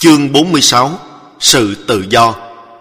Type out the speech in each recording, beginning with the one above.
Chương 46. Sự tự do.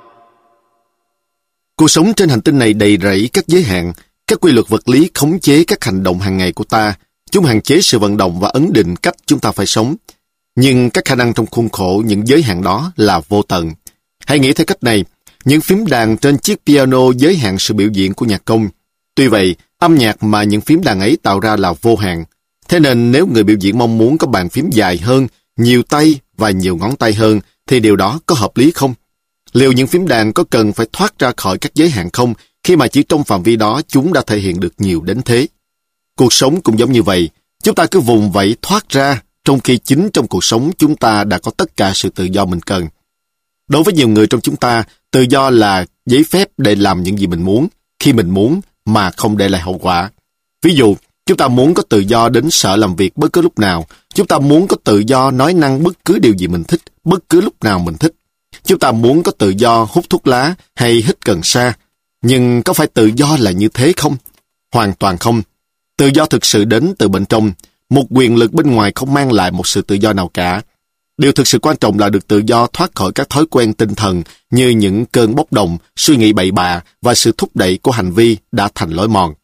Cuộc sống trên hành tinh này đầy rẫy các giới hạn, các quy luật vật lý khống chế các hành động hàng ngày của ta. Chúng hạn chế sự vận động và ấn định cách chúng ta phải sống. Nhưng các khả năng trong khuôn khổ những giới hạn đó là vô tận. Hãy nghĩ theo cách này, những phím đàn trên chiếc piano giới hạn sự biểu diễn của nhạc công. Tuy vậy, âm nhạc mà những phím đàn ấy tạo ra là vô hạn. Thế nên nếu người biểu diễn mong muốn có bàn phím dài hơn, nhiều tay và nhiều ngón tay hơn, thì điều đó có hợp lý không? Liệu những phím đàn có cần phải thoát ra khỏi các giới hạn không, khi mà chỉ trong phạm vi đó chúng đã thể hiện được nhiều đến thế? Cuộc sống cũng giống như vậy. Chúng ta cứ vùng vẫy thoát ra, trong khi chính trong cuộc sống chúng ta đã có tất cả sự tự do mình cần. Đối với nhiều người trong chúng ta, tự do là giấy phép để làm những gì mình muốn, khi mình muốn, mà không để lại hậu quả. Ví dụ, chúng ta muốn có tự do đến sở làm việc bất cứ lúc nào. Chúng ta muốn có tự do nói năng bất cứ điều gì mình thích, bất cứ lúc nào mình thích. Chúng ta muốn có tự do hút thuốc lá hay hít cần sa. Nhưng có phải tự do là như thế không? Hoàn toàn không. Tự do thực sự đến từ bên trong. Một quyền lực bên ngoài không mang lại một sự tự do nào cả. Điều thực sự quan trọng là được tự do thoát khỏi các thói quen tinh thần như những cơn bốc đồng, suy nghĩ bậy bạ và sự thúc đẩy của hành vi đã thành lối mòn.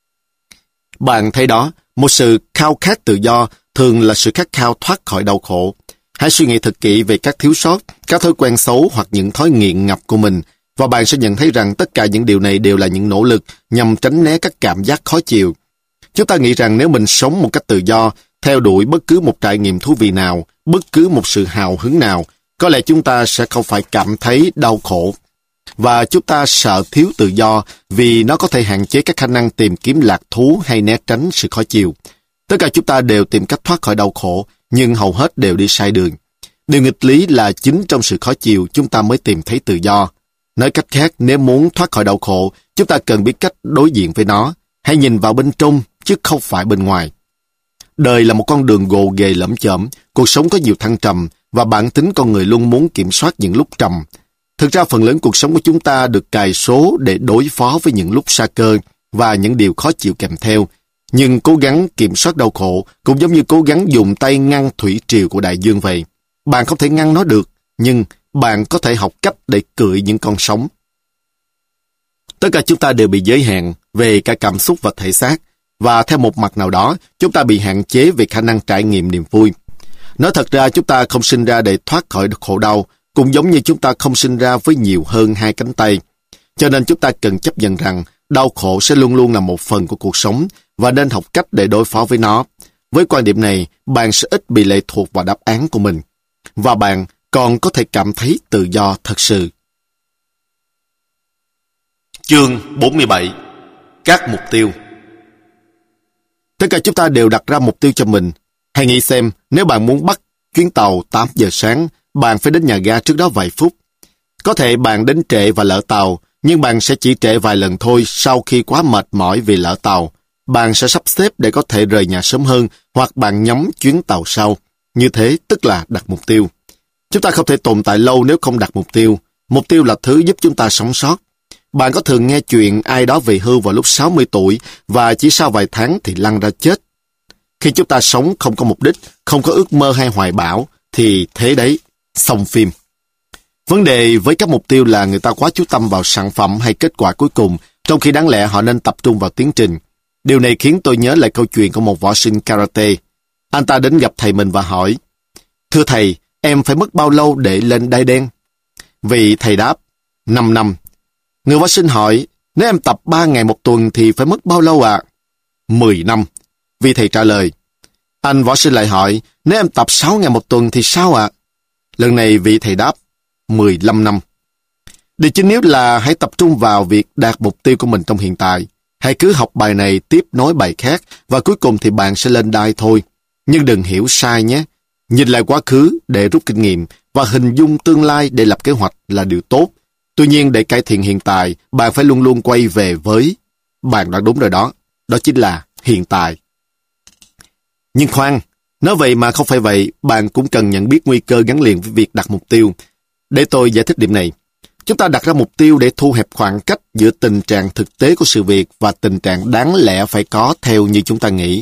Bạn thấy đó, một sự khao khát tự do thường là sự khát khao thoát khỏi đau khổ. Hãy suy nghĩ thật kỹ về các thiếu sót, các thói quen xấu hoặc những thói nghiện ngập của mình, và bạn sẽ nhận thấy rằng tất cả những điều này đều là những nỗ lực nhằm tránh né các cảm giác khó chịu. Chúng ta nghĩ rằng nếu mình sống một cách tự do, theo đuổi bất cứ một trải nghiệm thú vị nào, bất cứ một sự hào hứng nào, có lẽ chúng ta sẽ không phải cảm thấy đau khổ. Và chúng ta sợ thiếu tự do vì nó có thể hạn chế các khả năng tìm kiếm lạc thú hay né tránh sự khó chịu. Tất cả chúng ta đều tìm cách thoát khỏi đau khổ, nhưng hầu hết đều đi sai đường. Điều nghịch lý là chính trong sự khó chịu chúng ta mới tìm thấy tự do. Nói cách khác, nếu muốn thoát khỏi đau khổ, chúng ta cần biết cách đối diện với nó. Hãy nhìn vào bên trong, chứ không phải bên ngoài. Đời là một con đường gồ ghề lởm chởm, cuộc sống có nhiều thăng trầm, và bản tính con người luôn muốn kiểm soát những lúc trầm. Thực ra phần lớn cuộc sống của chúng ta được cài số để đối phó với những lúc sa cơ và những điều khó chịu kèm theo. Nhưng cố gắng kiểm soát đau khổ cũng giống như cố gắng dùng tay ngăn thủy triều của đại dương vậy. Bạn không thể ngăn nó được, nhưng bạn có thể học cách để cưỡi những con sóng. Tất cả chúng ta đều bị giới hạn về cả cảm xúc và thể xác, và theo một mặt nào đó, chúng ta bị hạn chế về khả năng trải nghiệm niềm vui. Nói thật ra, chúng ta không sinh ra để thoát khỏi khổ đau, cũng giống như chúng ta không sinh ra với nhiều hơn hai cánh tay. Cho nên chúng ta cần chấp nhận rằng đau khổ sẽ luôn luôn là một phần của cuộc sống và nên học cách để đối phó với nó. Với quan điểm này, bạn sẽ ít bị lệ thuộc vào đáp án của mình. Và bạn còn có thể cảm thấy tự do thật sự. Chương 47. Các mục tiêu. Tất cả chúng ta đều đặt ra mục tiêu cho mình. Hãy nghĩ xem, nếu bạn muốn bắt chuyến tàu 8 giờ sáng, bạn phải đến nhà ga trước đó vài phút. Có thể bạn đến trễ và lỡ tàu, nhưng bạn sẽ chỉ trễ vài lần thôi sau khi quá mệt mỏi vì lỡ tàu. Bạn sẽ sắp xếp để có thể rời nhà sớm hơn, hoặc bạn nhắm chuyến tàu sau. Như thế tức là đặt mục tiêu. Chúng ta không thể tồn tại lâu nếu không đặt mục tiêu. Mục tiêu là thứ giúp chúng ta sống sót. Bạn có thường nghe chuyện ai đó về hưu vào lúc 60 tuổi và chỉ sau vài tháng thì lăn ra chết. Khi chúng ta sống không có mục đích, không có ước mơ hay hoài bão, thì thế đấy, xong phim. Vấn đề với các mục tiêu là người ta quá chú tâm vào sản phẩm hay kết quả cuối cùng, trong khi đáng lẽ họ nên tập trung vào tiến trình. Điều này khiến tôi nhớ lại câu chuyện của một võ sinh karate. Anh ta đến gặp thầy mình và hỏi, thưa thầy, em phải mất bao lâu để lên đai đen? Vị thầy đáp, 5 năm. Người võ sinh hỏi, nếu em tập 3 ngày một tuần thì phải mất bao lâu ạ? 10 năm. Vị thầy trả lời. Anh võ sinh lại hỏi, nếu em tập 6 ngày một tuần thì sao ạ? Lần này vị thầy đáp, 15 năm. Điều chính yếu là hãy tập trung vào việc đạt mục tiêu của mình trong hiện tại. Hãy cứ học bài này tiếp nối bài khác và cuối cùng thì bạn sẽ lên đai thôi. Nhưng đừng hiểu sai nhé. Nhìn lại quá khứ để rút kinh nghiệm và hình dung tương lai để lập kế hoạch là điều tốt. Tuy nhiên để cải thiện hiện tại, bạn phải luôn luôn quay về với... Bạn đã đúng rồi đó. Đó chính là hiện tại. Nhưng khoan, nói vậy mà không phải vậy, bạn cũng cần nhận biết nguy cơ gắn liền với việc đặt mục tiêu. Để tôi giải thích điểm này. Chúng ta đặt ra mục tiêu để thu hẹp khoảng cách giữa tình trạng thực tế của sự việc và tình trạng đáng lẽ phải có theo như chúng ta nghĩ.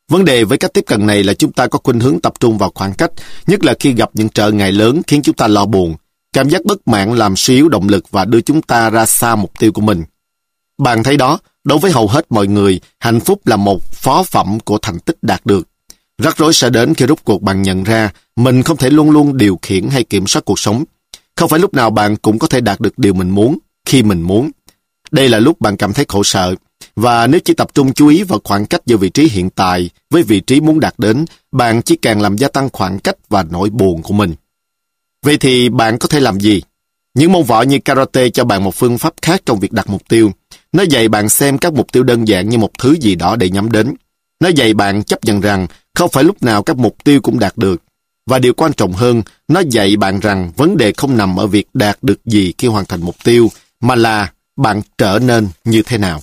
Vấn đề với cách tiếp cận này là chúng ta có khuynh hướng tập trung vào khoảng cách, nhất là khi gặp những trở ngại lớn khiến chúng ta lo buồn. Cảm giác bất mãn làm suy yếu động lực và đưa chúng ta ra xa mục tiêu của mình. Bạn thấy đó, đối với hầu hết mọi người, hạnh phúc là một phó phẩm của thành tích đạt được. Rắc rối sẽ đến khi rốt cuộc bạn nhận ra mình không thể luôn luôn điều khiển hay kiểm soát cuộc sống. Không phải lúc nào bạn cũng có thể đạt được điều mình muốn, khi mình muốn. Đây là lúc bạn cảm thấy khổ sở. Và nếu chỉ tập trung chú ý vào khoảng cách giữa vị trí hiện tại với vị trí muốn đạt đến, bạn chỉ càng làm gia tăng khoảng cách và nỗi buồn của mình. Vậy thì bạn có thể làm gì? Những môn võ như karate cho bạn một phương pháp khác trong việc đặt mục tiêu. Nó dạy bạn xem các mục tiêu đơn giản như một thứ gì đó để nhắm đến. Nó dạy bạn chấp nhận rằng không phải lúc nào các mục tiêu cũng đạt được. Và điều quan trọng hơn, nó dạy bạn rằng vấn đề không nằm ở việc đạt được gì khi hoàn thành mục tiêu, mà là bạn trở nên như thế nào.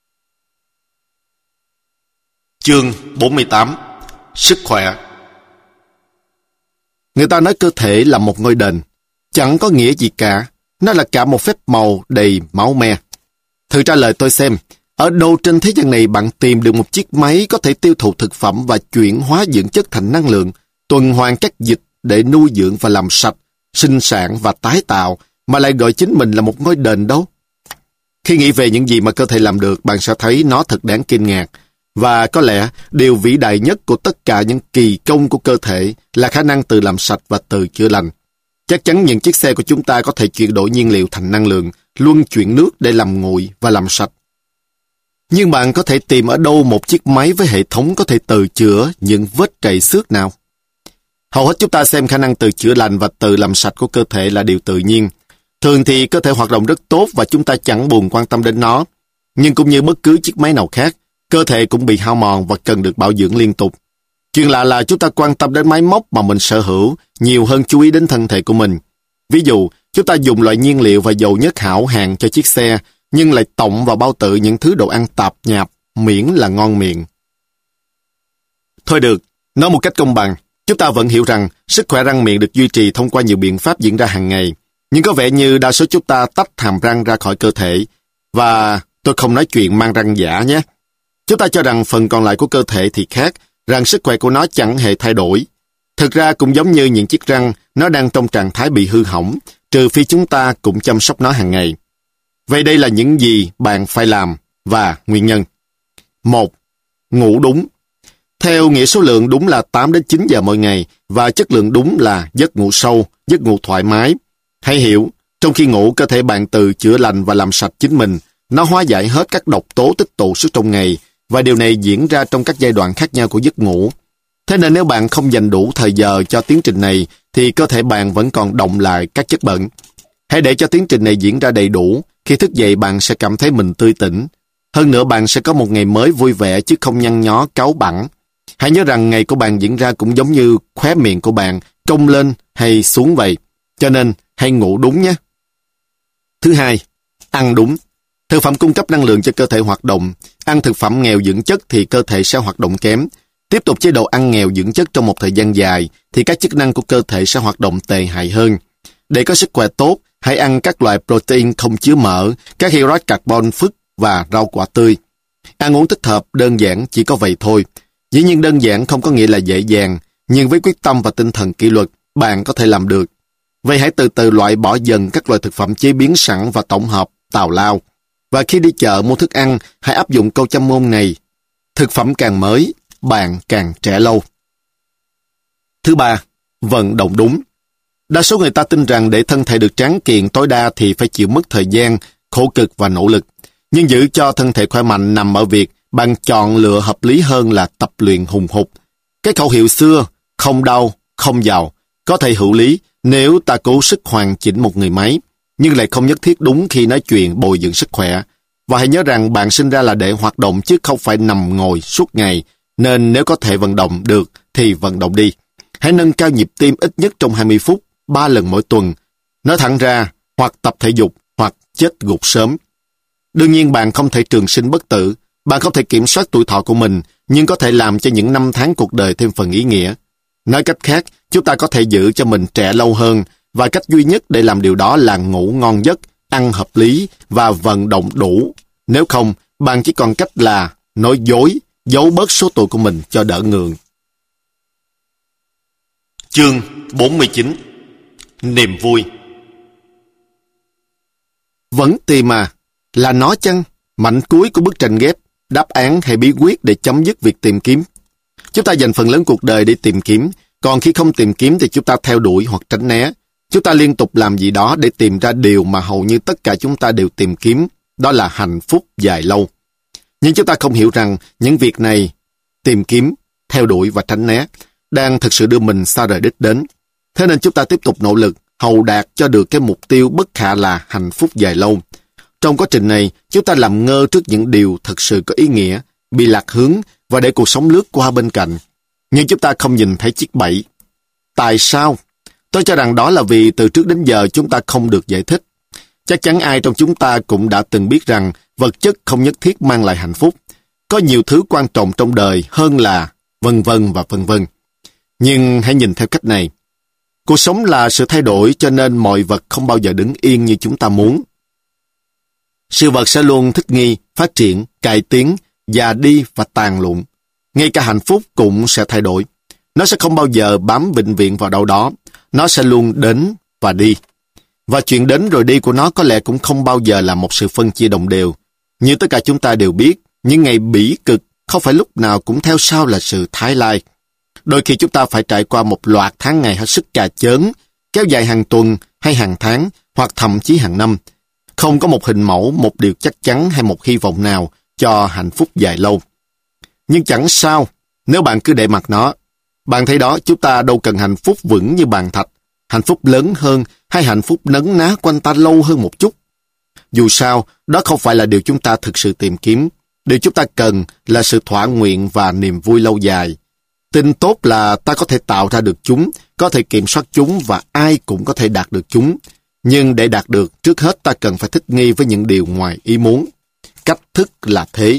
Chương 48. Sức khỏe. Người ta nói cơ thể là một ngôi đền. Chẳng có nghĩa gì cả. Nó là cả một phép màu đầy máu me. Thử trả lời tôi xem, ở đâu trên thế gian này bạn tìm được một chiếc máy có thể tiêu thụ thực phẩm và chuyển hóa dưỡng chất thành năng lượng, tuần hoàn các dịch để nuôi dưỡng và làm sạch, sinh sản và tái tạo, mà lại gọi chính mình là một ngôi đền đâu? Khi nghĩ về những gì mà cơ thể làm được, bạn sẽ thấy nó thật đáng kinh ngạc. Và có lẽ điều vĩ đại nhất của tất cả những kỳ công của cơ thể là khả năng tự làm sạch và tự chữa lành. Chắc chắn những chiếc xe của chúng ta có thể chuyển đổi nhiên liệu thành năng lượng, luân chuyển nước để làm nguội và làm sạch. Nhưng bạn có thể tìm ở đâu một chiếc máy với hệ thống có thể tự chữa những vết trầy xước nào? Hầu hết chúng ta xem khả năng tự chữa lành và tự làm sạch của cơ thể là điều tự nhiên. Thường thì cơ thể hoạt động rất tốt và chúng ta chẳng buồn quan tâm đến nó. Nhưng cũng như bất cứ chiếc máy nào khác, cơ thể cũng bị hao mòn và cần được bảo dưỡng liên tục. Chuyện lạ là chúng ta quan tâm đến máy móc mà mình sở hữu nhiều hơn chú ý đến thân thể của mình. Ví dụ, chúng ta dùng loại nhiên liệu và dầu nhất hảo hạng cho chiếc xe, nhưng lại tọng vào bao tử những thứ đồ ăn tạp nhạp, miễn là ngon miệng. Thôi được, nói một cách công bằng, chúng ta vẫn hiểu rằng sức khỏe răng miệng được duy trì thông qua nhiều biện pháp diễn ra hàng ngày. Nhưng có vẻ như đa số chúng ta tách hàm răng ra khỏi cơ thể. Và tôi không nói chuyện mang răng giả nhé. Chúng ta cho rằng phần còn lại của cơ thể thì khác, rằng sức khỏe của nó chẳng hề thay đổi. Thực ra cũng giống như những chiếc răng, nó đang trong trạng thái bị hư hỏng, trừ phi chúng ta cũng chăm sóc nó hàng ngày. Vậy đây là những gì bạn phải làm và nguyên nhân. 1. Ngủ đúng. Theo nghĩa số lượng đúng là 8 đến 9 giờ mỗi ngày và chất lượng đúng là giấc ngủ sâu, giấc ngủ thoải mái. Hãy hiểu, trong khi ngủ cơ thể bạn tự chữa lành và làm sạch chính mình, nó hóa giải hết các độc tố tích tụ suốt trong ngày và điều này diễn ra trong các giai đoạn khác nhau của giấc ngủ. Thế nên nếu bạn không dành đủ thời giờ cho tiến trình này thì cơ thể bạn vẫn còn đọng lại các chất bẩn. Hãy để cho tiến trình này diễn ra đầy đủ. Khi thức dậy bạn sẽ cảm thấy mình tươi tỉnh. Hơn nữa bạn sẽ có một ngày mới vui vẻ chứ không nhăn nhó cáu bẳn. Hãy nhớ rằng ngày của bạn diễn ra cũng giống như khóe miệng của bạn cong lên hay xuống vậy. Cho nên hãy ngủ đúng nhé. Thứ hai, ăn đúng. Thực phẩm cung cấp năng lượng cho cơ thể hoạt động. Ăn thực phẩm nghèo dưỡng chất thì cơ thể sẽ hoạt động kém. Tiếp tục chế độ ăn nghèo dưỡng chất trong một thời gian dài thì các chức năng của cơ thể sẽ hoạt động tệ hại hơn. Để có sức khỏe tốt, hãy ăn các loại protein không chứa mỡ, các hydrate carbon phức và rau quả tươi. Ăn uống thích hợp đơn giản chỉ có vậy thôi. Dĩ nhiên đơn giản không có nghĩa là dễ dàng, nhưng với quyết tâm và tinh thần kỷ luật, bạn có thể làm được. Vậy hãy từ từ loại bỏ dần các loại thực phẩm chế biến sẵn và tổng hợp, tào lao. Và khi đi chợ mua thức ăn, hãy áp dụng câu châm ngôn này. Thực phẩm càng mới, bạn càng trẻ lâu. Thứ ba, vận động đúng. Đa số người ta tin rằng để thân thể được tráng kiện tối đa thì phải chịu mất thời gian, khổ cực và nỗ lực. Nhưng giữ cho thân thể khỏe mạnh nằm ở việc bạn chọn lựa hợp lý hơn là tập luyện hùng hục. Cái khẩu hiệu xưa, không đau, không giàu, có thể hữu lý nếu ta cố sức hoàn chỉnh một người máy, nhưng lại không nhất thiết đúng khi nói chuyện bồi dưỡng sức khỏe. Và hãy nhớ rằng bạn sinh ra là để hoạt động chứ không phải nằm ngồi suốt ngày, nên nếu có thể vận động được thì vận động đi. Hãy nâng cao nhịp tim ít nhất trong 20 phút, 3 lần mỗi tuần. Nói thẳng ra, hoặc tập thể dục, hoặc chết gục sớm. Đương nhiên bạn không thể trường sinh bất tử, bạn không thể kiểm soát tuổi thọ của mình, nhưng có thể làm cho những năm tháng cuộc đời thêm phần ý nghĩa. Nói cách khác, chúng ta có thể giữ cho mình trẻ lâu hơn, và cách duy nhất để làm điều đó là ngủ ngon giấc, ăn hợp lý và vận động đủ. Nếu không, bạn chỉ còn cách là nói dối, giấu bớt số tội của mình cho đỡ ngượng. Chương 49. Niềm vui. Vẫn tìm à? Là nó chăng? Mảnh cuối của bức tranh ghép, đáp án hay bí quyết để chấm dứt việc tìm kiếm. Chúng ta dành phần lớn cuộc đời để tìm kiếm, còn khi không tìm kiếm thì chúng ta theo đuổi hoặc tránh né. Chúng ta liên tục làm gì đó để tìm ra điều mà hầu như tất cả chúng ta đều tìm kiếm, đó là hạnh phúc dài lâu. Nhưng chúng ta không hiểu rằng những việc này, tìm kiếm, theo đuổi và tránh né, đang thực sự đưa mình xa rời đích đến. Thế nên chúng ta tiếp tục nỗ lực, hầu đạt cho được cái mục tiêu bất khả là hạnh phúc dài lâu. Trong quá trình này, chúng ta làm ngơ trước những điều thực sự có ý nghĩa, bị lạc hướng và để cuộc sống lướt qua bên cạnh. Nhưng chúng ta không nhìn thấy chiếc bẫy. Tại sao? Tôi cho rằng đó là vì từ trước đến giờ chúng ta không được giải thích. Chắc chắn ai trong chúng ta cũng đã từng biết rằng vật chất không nhất thiết mang lại hạnh phúc. Có nhiều thứ quan trọng trong đời hơn là vân vân và vân vân. Nhưng hãy nhìn theo cách này. Cuộc sống là sự thay đổi cho nên mọi vật không bao giờ đứng yên như chúng ta muốn. Sự vật sẽ luôn thích nghi, phát triển, cải tiến, già đi và tàn lụn. Ngay cả hạnh phúc cũng sẽ thay đổi. Nó sẽ không bao giờ bám vĩnh viễn vào đâu đó. Nó sẽ luôn đến và đi. Và chuyện đến rồi đi của nó có lẽ cũng không bao giờ là một sự phân chia đồng đều. Như tất cả chúng ta đều biết, những ngày bỉ cực không phải lúc nào cũng theo sau là sự thái lai. Đôi khi chúng ta phải trải qua một loạt tháng ngày hết sức cà chớn, kéo dài hàng tuần hay hàng tháng, hoặc thậm chí hàng năm. Không có một hình mẫu, một điều chắc chắn hay một hy vọng nào cho hạnh phúc dài lâu. Nhưng chẳng sao, nếu bạn cứ để mặc nó. Bạn thấy đó, chúng ta đâu cần hạnh phúc vững như bàn thạch, hạnh phúc lớn hơn hay hạnh phúc nấn ná quanh ta lâu hơn một chút. Dù sao, đó không phải là điều chúng ta thực sự tìm kiếm. Điều chúng ta cần là sự thỏa nguyện và niềm vui lâu dài. Tin tốt là ta có thể tạo ra được chúng, có thể kiểm soát chúng và ai cũng có thể đạt được chúng. Nhưng để đạt được, trước hết ta cần phải thích nghi với những điều ngoài ý muốn. Cách thức là thế.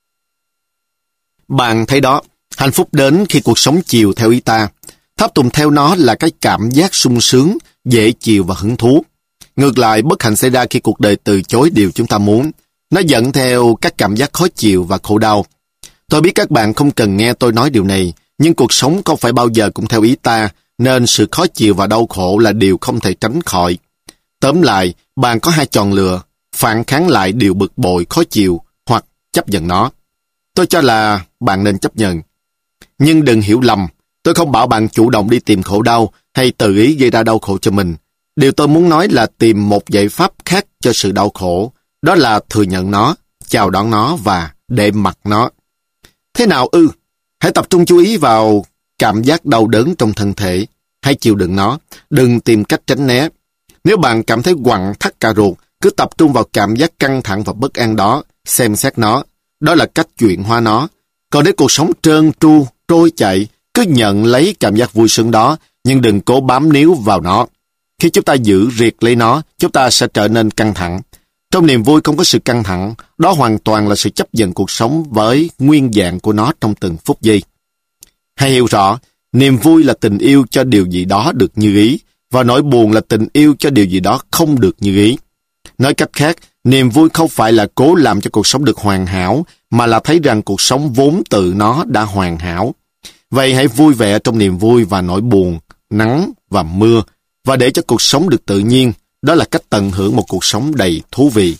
Bạn thấy đó, hạnh phúc đến khi cuộc sống chiều theo ý ta. Tháp tùng theo nó là cái cảm giác sung sướng, dễ chịu và hứng thú. Ngược lại, bất hạnh xảy ra khi cuộc đời từ chối điều chúng ta muốn. Nó dẫn theo các cảm giác khó chịu và khổ đau. Tôi biết các bạn không cần nghe tôi nói điều này, nhưng cuộc sống không phải bao giờ cũng theo ý ta, nên sự khó chịu và đau khổ là điều không thể tránh khỏi. Tóm lại, bạn có hai chọn lựa, phản kháng lại điều bực bội, khó chịu, hoặc chấp nhận nó. Tôi cho là bạn nên chấp nhận. Nhưng đừng hiểu lầm, tôi không bảo bạn chủ động đi tìm khổ đau hay tự ý gây ra đau khổ cho mình. Điều tôi muốn nói là tìm một giải pháp khác cho sự đau khổ, đó là thừa nhận nó, chào đón nó và để mặc nó. Thế nào ư? Hãy tập trung chú ý vào cảm giác đau đớn trong thân thể. Hãy chịu đựng nó, đừng tìm cách tránh né. Nếu bạn cảm thấy quặn thắt cà ruột, cứ tập trung vào cảm giác căng thẳng và bất an đó, xem xét nó. Đó là cách chuyển hóa nó. Còn nếu cuộc sống trơn tru, trôi chảy, cứ nhận lấy cảm giác vui sướng đó, nhưng đừng cố bám níu vào nó. Khi chúng ta giữ riệt lấy nó, chúng ta sẽ trở nên căng thẳng. Trong niềm vui không có sự căng thẳng, đó hoàn toàn là sự chấp nhận cuộc sống với nguyên dạng của nó trong từng phút giây. Hãy hiểu rõ, niềm vui là tình yêu cho điều gì đó được như ý, và nỗi buồn là tình yêu cho điều gì đó không được như ý. Nói cách khác, niềm vui không phải là cố làm cho cuộc sống được hoàn hảo, mà là thấy rằng cuộc sống vốn tự nó đã hoàn hảo. Vậy hãy vui vẻ trong niềm vui và nỗi buồn, nắng và mưa, và để cho cuộc sống được tự nhiên. Đó là cách tận hưởng một cuộc sống đầy thú vị.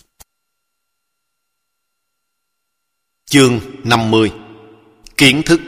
Chương 50. Kiến thức.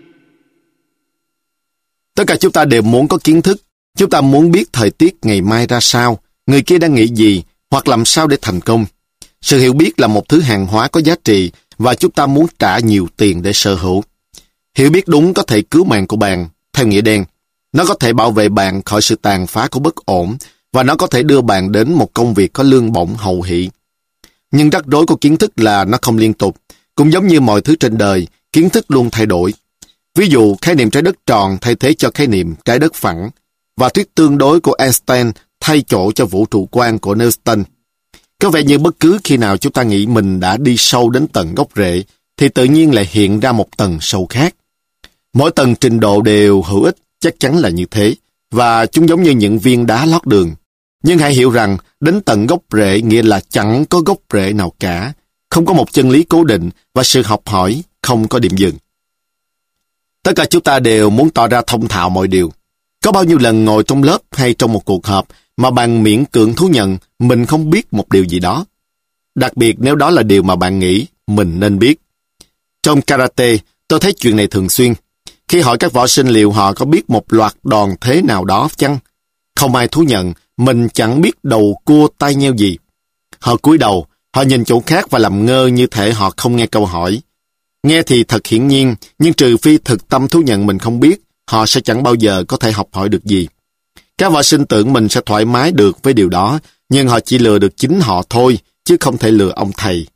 Tất cả chúng ta đều muốn có kiến thức. Chúng ta muốn biết thời tiết ngày mai ra sao, người kia đang nghĩ gì, hoặc làm sao để thành công. Sự hiểu biết là một thứ hàng hóa có giá trị, và chúng ta muốn trả nhiều tiền để sở hữu. Hiểu biết đúng có thể cứu mạng của bạn, theo nghĩa đen. Nó có thể bảo vệ bạn khỏi sự tàn phá của bất ổn, và nó có thể đưa bạn đến một công việc có lương bổng hậu hỷ. Nhưng rắc rối của kiến thức là nó không liên tục. Cũng giống như mọi thứ trên đời, kiến thức luôn thay đổi. Ví dụ, khái niệm trái đất tròn thay thế cho khái niệm trái đất phẳng, và thuyết tương đối của Einstein thay chỗ cho vũ trụ quan của Newton. Có vẻ như bất cứ khi nào chúng ta nghĩ mình đã đi sâu đến tận gốc rễ, thì tự nhiên lại hiện ra một tầng sâu khác. Mỗi tầng trình độ đều hữu ích, chắc chắn là như thế, và chúng giống như những viên đá lót đường. Nhưng hãy hiểu rằng, đến tận gốc rễ nghĩa là chẳng có gốc rễ nào cả. không có một chân lý cố định và sự học hỏi không có điểm dừng. Tất cả chúng ta đều muốn tỏ ra thông thạo mọi điều. Có bao nhiêu lần ngồi trong lớp hay trong một cuộc họp mà bạn miễn cưỡng thú nhận mình không biết một điều gì đó. Đặc biệt nếu đó là điều mà bạn nghĩ mình nên biết. Trong karate, tôi thấy chuyện này thường xuyên. Khi hỏi các võ sinh liệu họ có biết một loạt đòn thế nào đó chăng, không ai thú nhận mình chẳng biết đầu cua tay nheo gì. Họ cúi đầu, họ nhìn chỗ khác và làm ngơ như thể họ không nghe câu hỏi. Nghe thì thật hiển nhiên, nhưng trừ phi thực tâm thú nhận mình không biết, họ sẽ chẳng bao giờ có thể học hỏi được gì. Các võ sinh tưởng mình sẽ thoải mái được với điều đó, nhưng họ chỉ lừa được chính họ thôi, chứ không thể lừa ông thầy.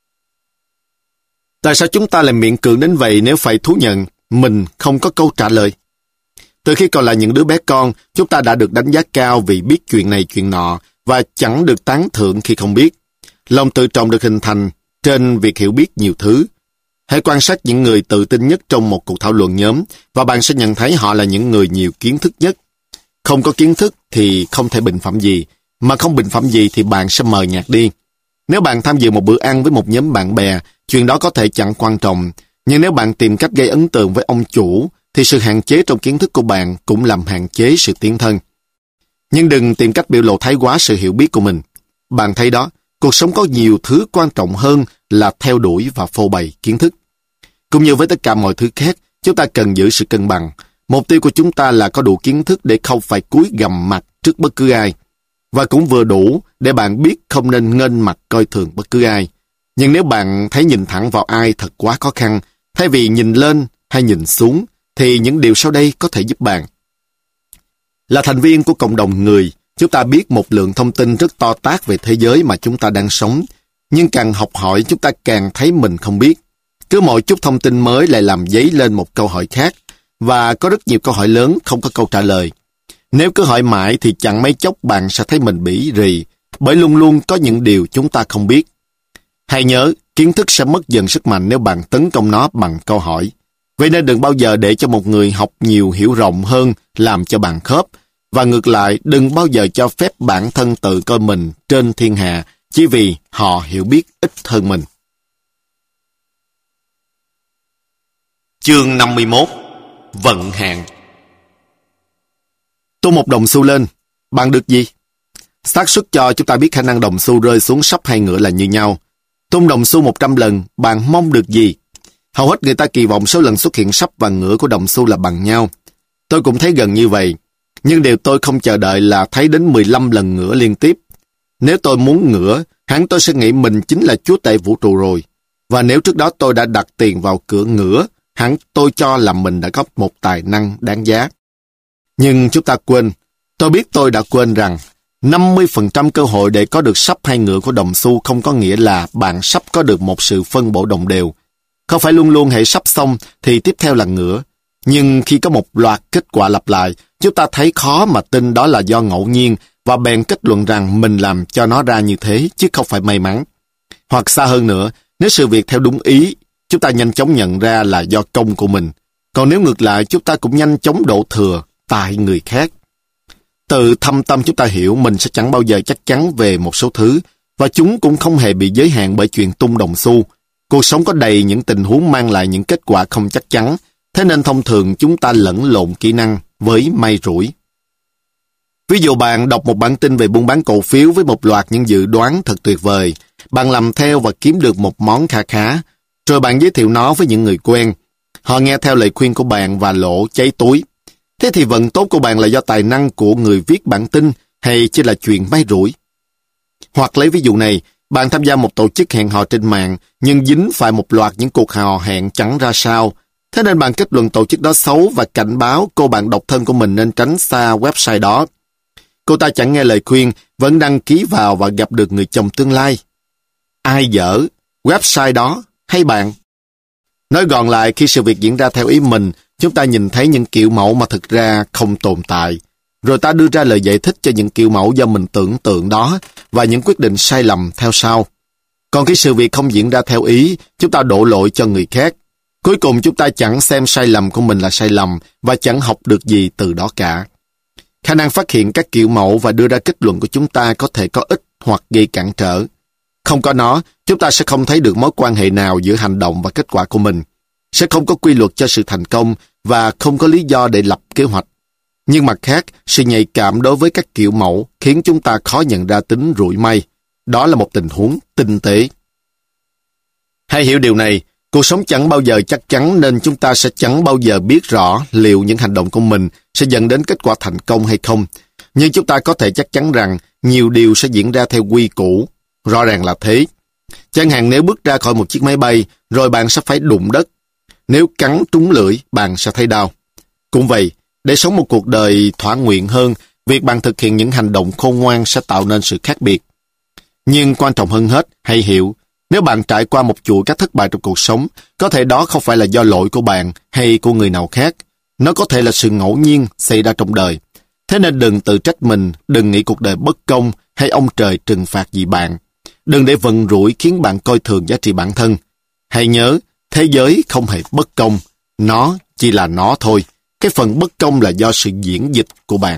Tại sao chúng ta lại miễn cưỡng đến vậy nếu phải thú nhận mình không có câu trả lời? Từ khi còn là những đứa bé con, chúng ta đã được đánh giá cao vì biết chuyện này chuyện nọ và chẳng được tán thưởng khi không biết. Lòng tự trọng được hình thành trên việc hiểu biết nhiều thứ. Hãy quan sát những người tự tin nhất trong một cuộc thảo luận nhóm và bạn sẽ nhận thấy họ là những người nhiều kiến thức nhất. Không có kiến thức thì không thể bình phẩm gì, mà không bình phẩm gì thì bạn sẽ mờ nhạt đi. Nếu bạn tham dự một bữa ăn với một nhóm bạn bè, chuyện đó có thể chẳng quan trọng, nhưng nếu bạn tìm cách gây ấn tượng với ông chủ, thì sự hạn chế trong kiến thức của bạn cũng làm hạn chế sự tiến thân. Nhưng đừng tìm cách biểu lộ thái quá sự hiểu biết của mình. Bạn thấy đó, cuộc sống có nhiều thứ quan trọng hơn là theo đuổi và phô bày kiến thức. Cũng như với tất cả mọi thứ khác, chúng ta cần giữ sự cân bằng. Mục tiêu của chúng ta là có đủ kiến thức để không phải cúi gằm mặt trước bất cứ ai. Và cũng vừa đủ để bạn biết không nên nghênh mặt coi thường bất cứ ai. Nhưng nếu bạn thấy nhìn thẳng vào ai thật quá khó khăn, thay vì nhìn lên hay nhìn xuống, thì những điều sau đây có thể giúp bạn. Là thành viên của cộng đồng người, chúng ta biết một lượng thông tin rất to tát về thế giới mà chúng ta đang sống. Nhưng càng học hỏi chúng ta càng thấy mình không biết. Cứ mỗi chút thông tin mới lại làm dấy lên một câu hỏi khác, và có rất nhiều câu hỏi lớn không có câu trả lời. Nếu cứ hỏi mãi thì chẳng mấy chốc bạn sẽ thấy mình bỉ rì, bởi luôn luôn có những điều chúng ta không biết. Hãy nhớ, kiến thức sẽ mất dần sức mạnh nếu bạn tấn công nó bằng câu hỏi. Vậy nên đừng bao giờ để cho một người học nhiều hiểu rộng hơn làm cho bạn khớp, và ngược lại đừng bao giờ cho phép bản thân tự coi mình trên thiên hạ chỉ vì họ hiểu biết ít hơn mình. Chương 51. Vận hạn. Tung một đồng xu lên, bạn được gì? Xác suất cho chúng ta biết khả năng đồng xu rơi xuống sấp hay ngửa là như nhau. Tung đồng xu 100 lần, bạn mong được gì? Hầu hết người ta kỳ vọng số lần xuất hiện sấp và ngửa của đồng xu là bằng nhau. Tôi cũng thấy gần như vậy. Nhưng điều tôi không chờ đợi là thấy đến 15 lần ngửa liên tiếp. Nếu tôi muốn ngửa, hẳn tôi sẽ nghĩ mình chính là chúa tể vũ trụ rồi. Và nếu trước đó tôi đã đặt tiền vào cửa ngửa, hẳn tôi cho là mình đã có một tài năng đáng giá. Nhưng chúng ta quên, tôi biết tôi đã quên rằng 50% cơ hội để có được sấp hay ngửa của đồng xu không có nghĩa là bạn sắp có được một sự phân bổ đồng đều. Không phải luôn luôn hãy sắp xong thì tiếp theo là ngửa. Nhưng khi có một loạt kết quả lặp lại, chúng ta thấy khó mà tin đó là do ngẫu nhiên và bèn kết luận rằng mình làm cho nó ra như thế chứ không phải may mắn. Hoặc xa hơn nữa, nếu sự việc theo đúng ý, chúng ta nhanh chóng nhận ra là do công của mình. Còn nếu ngược lại, chúng ta cũng nhanh chóng đổ thừa tại người khác. Từ thâm tâm chúng ta hiểu mình sẽ chẳng bao giờ chắc chắn về một số thứ, và chúng cũng không hề bị giới hạn bởi chuyện tung đồng xu. Cuộc sống có đầy những tình huống mang lại những kết quả không chắc chắn, thế nên thông thường chúng ta lẫn lộn kỹ năng với may rủi. Ví dụ bạn đọc một bản tin về buôn bán cổ phiếu với một loạt những dự đoán thật tuyệt vời, bạn làm theo và kiếm được một món kha khá, rồi bạn giới thiệu nó với những người quen. Họ nghe theo lời khuyên của bạn và lỗ cháy túi. Thế thì vận tốt của bạn là do tài năng của người viết bản tin hay chỉ là chuyện may rủi? Hoặc lấy ví dụ này, bạn tham gia một tổ chức hẹn hò trên mạng nhưng dính phải một loạt những cuộc hò hẹn chẳng ra sao. Thế nên bạn kết luận tổ chức đó xấu và cảnh báo cô bạn độc thân của mình nên tránh xa website đó. Cô ta chẳng nghe lời khuyên, vẫn đăng ký vào và gặp được người chồng tương lai. Ai dở, website đó hay bạn? Nói gọn lại, khi sự việc diễn ra theo ý mình, chúng ta nhìn thấy những kiểu mẫu mà thực ra không tồn tại. Rồi ta đưa ra lời giải thích cho những kiểu mẫu do mình tưởng tượng đó và những quyết định sai lầm theo sau. Còn khi sự việc không diễn ra theo ý, chúng ta đổ lỗi cho người khác. Cuối cùng chúng ta chẳng xem sai lầm của mình là sai lầm và chẳng học được gì từ đó cả. Khả năng phát hiện các kiểu mẫu và đưa ra kết luận của chúng ta có thể có ích hoặc gây cản trở. Không có nó, chúng ta sẽ không thấy được mối quan hệ nào giữa hành động và kết quả của mình. Sẽ không có quy luật cho sự thành công và không có lý do để lập kế hoạch. Nhưng mặt khác, sự nhạy cảm đối với các kiểu mẫu khiến chúng ta khó nhận ra tính rủi may. Đó là một tình huống tinh tế. Hãy hiểu điều này, cuộc sống chẳng bao giờ chắc chắn nên chúng ta sẽ chẳng bao giờ biết rõ liệu những hành động của mình sẽ dẫn đến kết quả thành công hay không. Nhưng chúng ta có thể chắc chắn rằng nhiều điều sẽ diễn ra theo quy củ. Rõ ràng là thế. Chẳng hạn nếu bước ra khỏi một chiếc máy bay, rồi bạn sẽ phải đụng đất. Nếu cắn trúng lưỡi, bạn sẽ thấy đau. Cũng vậy, để sống một cuộc đời thỏa nguyện hơn, việc bạn thực hiện những hành động khôn ngoan sẽ tạo nên sự khác biệt. Nhưng quan trọng hơn hết, hãy hiểu, nếu bạn trải qua một chuỗi các thất bại trong cuộc sống, có thể đó không phải là do lỗi của bạn hay của người nào khác. Nó có thể là sự ngẫu nhiên xảy ra trong đời. Thế nên đừng tự trách mình, đừng nghĩ cuộc đời bất công hay ông trời trừng phạt gì bạn. Đừng để vận rủi khiến bạn coi thường giá trị bản thân. Hãy nhớ, thế giới không hề bất công. Nó chỉ là nó thôi. Cái phần bất công là do sự diễn dịch của bạn.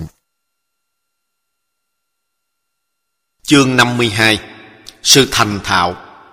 Chương 52. Sự thành thạo.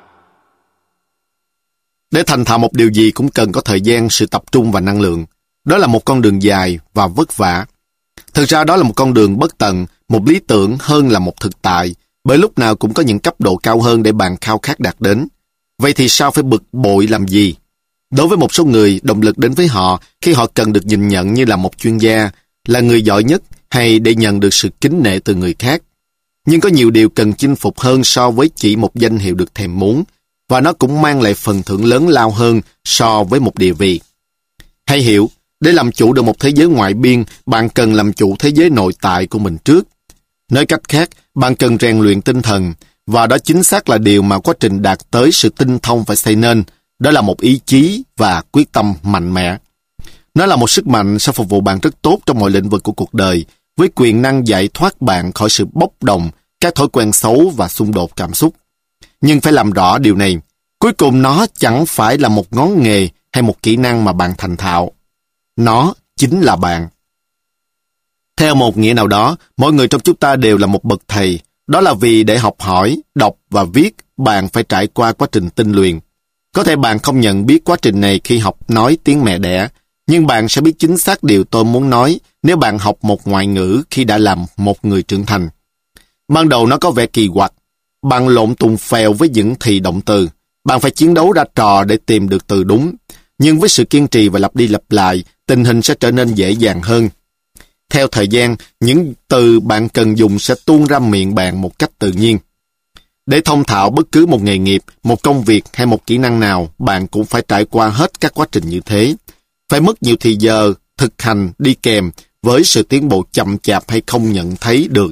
Để thành thạo một điều gì cũng cần có thời gian, sự tập trung và năng lượng. Đó là một con đường dài và vất vả. Thực ra đó là một con đường bất tận, một lý tưởng hơn là một thực tại, bởi lúc nào cũng có những cấp độ cao hơn để bạn khao khát đạt đến. Vậy thì sao phải bực bội làm gì? Đối với một số người, động lực đến với họ khi họ cần được nhìn nhận như là một chuyên gia, là người giỏi nhất hay để nhận được sự kính nể từ người khác. Nhưng có nhiều điều cần chinh phục hơn so với chỉ một danh hiệu được thèm muốn, và nó cũng mang lại phần thưởng lớn lao hơn so với một địa vị. Hãy hiểu, để làm chủ được một thế giới ngoại biên, bạn cần làm chủ thế giới nội tại của mình trước. Nói cách khác, bạn cần rèn luyện tinh thần, và đó chính xác là điều mà quá trình đạt tới sự tinh thông phải xây nên. Đó là một ý chí và quyết tâm mạnh mẽ. Nó là một sức mạnh sẽ phục vụ bạn rất tốt trong mọi lĩnh vực của cuộc đời, với quyền năng giải thoát bạn khỏi sự bốc đồng, các thói quen xấu và xung đột cảm xúc. Nhưng phải làm rõ điều này, cuối cùng nó chẳng phải là một ngón nghề hay một kỹ năng mà bạn thành thạo. Nó chính là bạn. Theo một nghĩa nào đó, mỗi người trong chúng ta đều là một bậc thầy. Đó là vì để học hỏi, đọc và viết, bạn phải trải qua quá trình tinh luyện. Có thể bạn không nhận biết quá trình này khi học nói tiếng mẹ đẻ, nhưng bạn sẽ biết chính xác điều tôi muốn nói nếu bạn học một ngoại ngữ khi đã làm một người trưởng thành. Ban đầu nó có vẻ kỳ quặc. Bạn lộn tùng phèo với những thì động từ. Bạn phải chiến đấu ra trò để tìm được từ đúng. Nhưng với sự kiên trì và lặp đi lặp lại, tình hình sẽ trở nên dễ dàng hơn. Theo thời gian, những từ bạn cần dùng sẽ tuôn ra miệng bạn một cách tự nhiên. Để thông thạo bất cứ một nghề nghiệp, một công việc hay một kỹ năng nào, bạn cũng phải trải qua hết các quá trình như thế. Phải mất nhiều thời giờ, thực hành đi kèm với sự tiến bộ chậm chạp hay không nhận thấy được.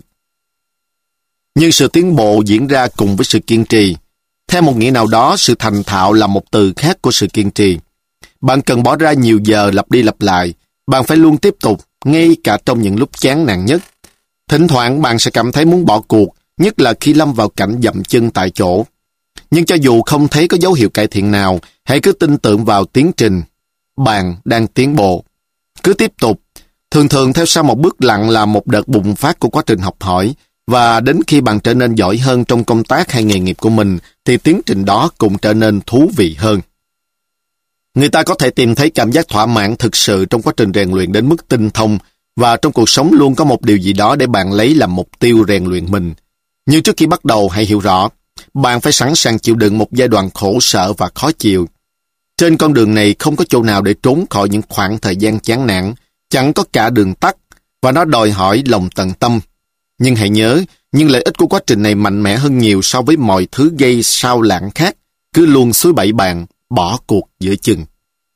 Nhưng sự tiến bộ diễn ra cùng với sự kiên trì. Theo một nghĩa nào đó, sự thành thạo là một từ khác của sự kiên trì. Bạn cần bỏ ra nhiều giờ lặp đi lặp lại. Bạn phải luôn tiếp tục, ngay cả trong những lúc chán nản nhất. Thỉnh thoảng bạn sẽ cảm thấy muốn bỏ cuộc, nhất là khi lâm vào cảnh dậm chân tại chỗ. Nhưng cho dù không thấy có dấu hiệu cải thiện nào, hãy cứ tin tưởng vào tiến trình. Bạn đang tiến bộ. Cứ tiếp tục. Thường theo sau một bước lặng là một đợt bùng phát của quá trình học hỏi, và đến khi bạn trở nên giỏi hơn trong công tác hay nghề nghiệp của mình, thì tiến trình đó cũng trở nên thú vị hơn. Người ta có thể tìm thấy cảm giác thỏa mãn thực sự trong quá trình rèn luyện đến mức tinh thông, và trong cuộc sống luôn có một điều gì đó để bạn lấy làm mục tiêu rèn luyện mình. Nhưng trước khi bắt đầu, hãy hiểu rõ, bạn phải sẵn sàng chịu đựng một giai đoạn khổ sở và khó chịu. Trên con đường này không có chỗ nào để trốn khỏi những khoảng thời gian chán nản, chẳng có cả đường tắt, và nó đòi hỏi lòng tận tâm. Nhưng hãy nhớ, những lợi ích của quá trình này mạnh mẽ hơn nhiều so với mọi thứ gây sao lãng khác, cứ luôn xúi bẩy bạn, bỏ cuộc giữa chừng.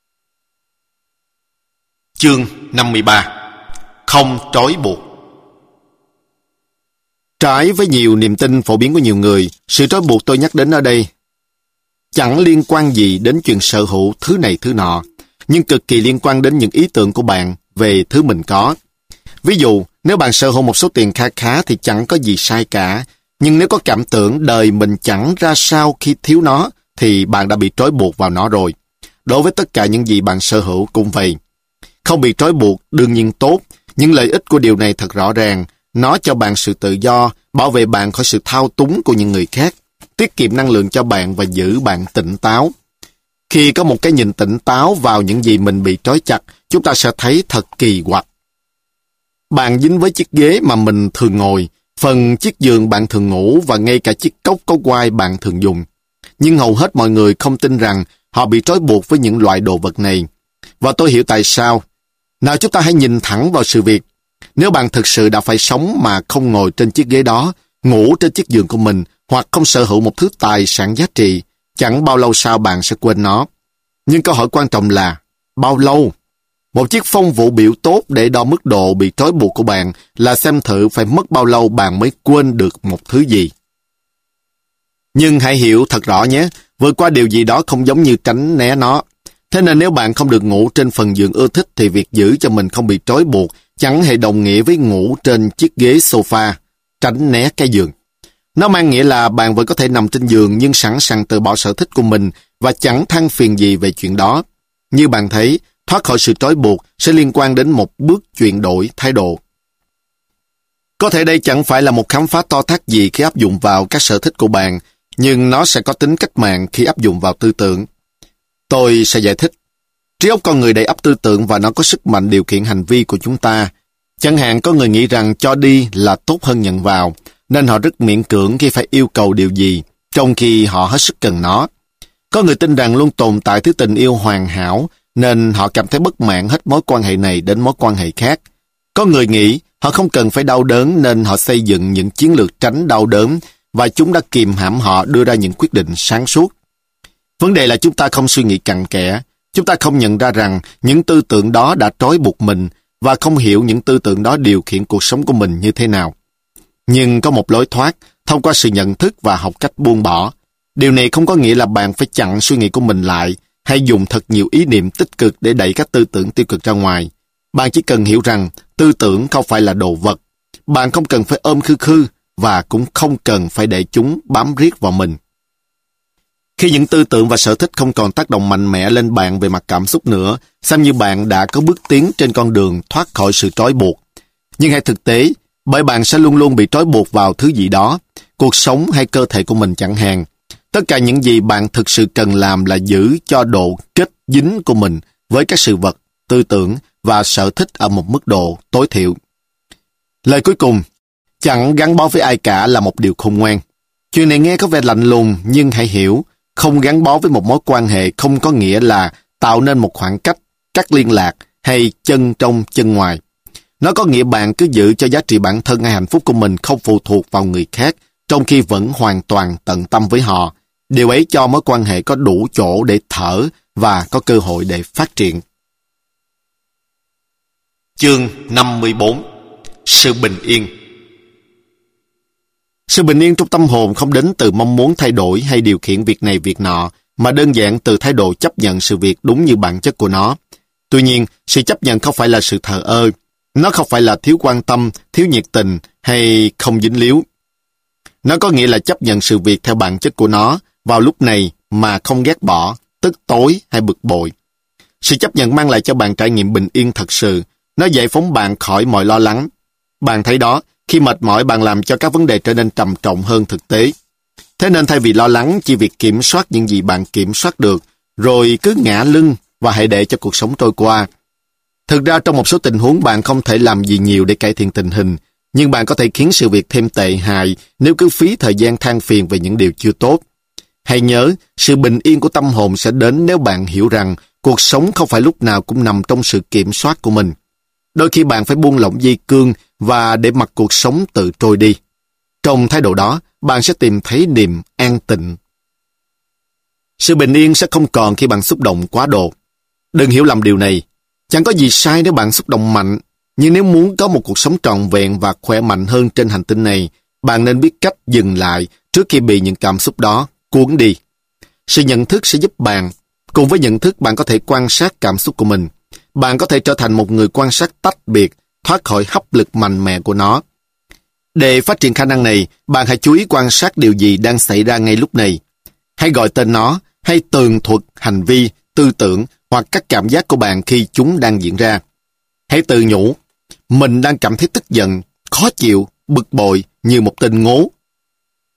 Chương 53. Không trói buộc. Trái với nhiều niềm tin phổ biến của nhiều người, sự trói buộc tôi nhắc đến ở đây chẳng liên quan gì đến chuyện sở hữu thứ này thứ nọ, nhưng cực kỳ liên quan đến những ý tưởng của bạn về thứ mình có. Ví dụ, nếu bạn sở hữu một số tiền kha khá thì chẳng có gì sai cả, nhưng nếu có cảm tưởng đời mình chẳng ra sao khi thiếu nó, thì bạn đã bị trói buộc vào nó rồi. Đối với tất cả những gì bạn sở hữu cũng vậy. Không bị trói buộc đương nhiên tốt, nhưng lợi ích của điều này thật rõ ràng. Nó cho bạn sự tự do, bảo vệ bạn khỏi sự thao túng của những người khác. tiết kiệm năng lượng cho bạn và giữ bạn tỉnh táo. Khi có một cái nhìn tỉnh táo vào những gì mình bị trói chặt, chúng ta sẽ thấy thật kỳ quặc. Bạn dính với chiếc ghế mà mình thường ngồi, phần chiếc giường bạn thường ngủ và ngay cả chiếc cốc có quai bạn thường dùng. Nhưng hầu hết mọi người không tin rằng họ bị trói buộc với những loại đồ vật này. Và tôi hiểu tại sao. Nào chúng ta hãy nhìn thẳng vào sự việc. Nếu bạn thực sự đã phải sống mà không ngồi trên chiếc ghế đó, ngủ trên chiếc giường của mình, hoặc không sở hữu một thứ tài sản giá trị, chẳng bao lâu sau bạn sẽ quên nó. Nhưng câu hỏi quan trọng là, bao lâu? Một chiếc phong vụ biểu tốt để đo mức độ bị trói buộc của bạn là xem thử phải mất bao lâu bạn mới quên được một thứ gì. Nhưng hãy hiểu thật rõ nhé, vượt qua điều gì đó không giống như tránh né nó. Thế nên nếu bạn không được ngủ trên phần giường ưa thích thì việc giữ cho mình không bị trói buộc chẳng hề đồng nghĩa với ngủ trên chiếc ghế sofa, tránh né cái giường. Nó mang nghĩa là bạn vẫn có thể nằm trên giường nhưng sẵn sàng từ bỏ sở thích của mình và chẳng than phiền gì về chuyện đó. Như bạn thấy, thoát khỏi sự trói buộc sẽ liên quan đến một bước chuyển đổi thái độ. Có thể đây chẳng phải là một khám phá to tát gì khi áp dụng vào các sở thích của bạn, nhưng nó sẽ có tính cách mạng khi áp dụng vào tư tưởng. Tôi sẽ giải thích. Trí óc con người đầy ắp tư tưởng và nó có sức mạnh điều khiển hành vi của chúng ta. Chẳng hạn có người nghĩ rằng cho đi là tốt hơn nhận vào, nên họ rất miễn cưỡng khi phải yêu cầu điều gì, trong khi họ hết sức cần nó. Có người tin rằng luôn tồn tại thứ tình yêu hoàn hảo, nên họ cảm thấy bất mãn hết mối quan hệ này đến mối quan hệ khác. Có người nghĩ họ không cần phải đau đớn nên họ xây dựng những chiến lược tránh đau đớn và chúng đã kìm hãm họ đưa ra những quyết định sáng suốt. Vấn đề là chúng ta không suy nghĩ cặn kẽ, chúng ta không nhận ra rằng những tư tưởng đó đã trói buộc mình và không hiểu những tư tưởng đó điều khiển cuộc sống của mình như thế nào. Nhưng có một lối thoát thông qua sự nhận thức và học cách buông bỏ. Điều này không có nghĩa là bạn phải chặn suy nghĩ của mình lại hay dùng thật nhiều ý niệm tích cực để đẩy các tư tưởng tiêu cực ra ngoài. Bạn chỉ cần hiểu rằng tư tưởng không phải là đồ vật. Bạn không cần phải ôm khư khư và cũng không cần phải để chúng bám riết vào mình. Khi những tư tưởng và sở thích không còn tác động mạnh mẽ lên bạn về mặt cảm xúc nữa, xem như bạn đã có bước tiến trên con đường thoát khỏi sự trói buộc. Nhưng hãy thực tế, bởi bạn sẽ luôn luôn bị trói buộc vào thứ gì đó, cuộc sống hay cơ thể của mình chẳng hạn. Tất cả những gì bạn thực sự cần làm là giữ cho độ kết dính của mình với các sự vật, tư tưởng và sở thích ở một mức độ tối thiểu. Lời cuối cùng, chẳng gắn bó với ai cả là một điều khôn ngoan. Chuyện này nghe có vẻ lạnh lùng, nhưng hãy hiểu, không gắn bó với một mối quan hệ không có nghĩa là tạo nên một khoảng cách, cắt liên lạc hay chân trong chân ngoài. Nó có nghĩa bạn cứ giữ cho giá trị bản thân hay hạnh phúc của mình không phụ thuộc vào người khác, trong khi vẫn hoàn toàn tận tâm với họ. Điều ấy cho mối quan hệ có đủ chỗ để thở và có cơ hội để phát triển. Chương 54. Sự bình yên. Sự bình yên trong tâm hồn không đến từ mong muốn thay đổi hay điều khiển việc này việc nọ, mà đơn giản từ thái độ chấp nhận sự việc đúng như bản chất của nó. Tuy nhiên, sự chấp nhận không phải là sự thờ ơ. Nó không phải là thiếu quan tâm, thiếu nhiệt tình hay không dính líu. Nó có nghĩa là chấp nhận sự việc theo bản chất của nó vào lúc này mà không ghét bỏ, tức tối hay bực bội. Sự chấp nhận mang lại cho bạn trải nghiệm bình yên thật sự. Nó giải phóng bạn khỏi mọi lo lắng. Bạn thấy đó, khi mệt mỏi bạn làm cho các vấn đề trở nên trầm trọng hơn thực tế. Thế nên thay vì lo lắng chỉ việc kiểm soát những gì bạn kiểm soát được, rồi cứ ngã lưng và hãy để cho cuộc sống trôi qua. Thực ra trong một số tình huống bạn không thể làm gì nhiều để cải thiện tình hình, nhưng bạn có thể khiến sự việc thêm tệ hại nếu cứ phí thời gian than phiền về những điều chưa tốt. Hãy nhớ, sự bình yên của tâm hồn sẽ đến nếu bạn hiểu rằng cuộc sống không phải lúc nào cũng nằm trong sự kiểm soát của mình. Đôi khi bạn phải buông lỏng dây cương và để mặc cuộc sống tự trôi đi. Trong thái độ đó, bạn sẽ tìm thấy niềm an tịnh. Sự bình yên sẽ không còn khi bạn xúc động quá độ. Đừng hiểu lầm điều này. Chẳng có gì sai nếu bạn xúc động mạnh, nhưng nếu muốn có một cuộc sống trọn vẹn và khỏe mạnh hơn trên hành tinh này, bạn nên biết cách dừng lại trước khi bị những cảm xúc đó cuốn đi. Sự nhận thức sẽ giúp bạn. Cùng với nhận thức, bạn có thể quan sát cảm xúc của mình. Bạn có thể trở thành một người quan sát tách biệt, thoát khỏi hấp lực mạnh mẽ của nó. Để phát triển khả năng này, bạn hãy chú ý quan sát điều gì đang xảy ra ngay lúc này. Hãy gọi tên nó, hay tường thuật hành vi, tư tưởng hoặc các cảm giác của bạn khi chúng đang diễn ra. Hãy tự nhủ, mình đang cảm thấy tức giận, khó chịu, bực bội như một tên ngố.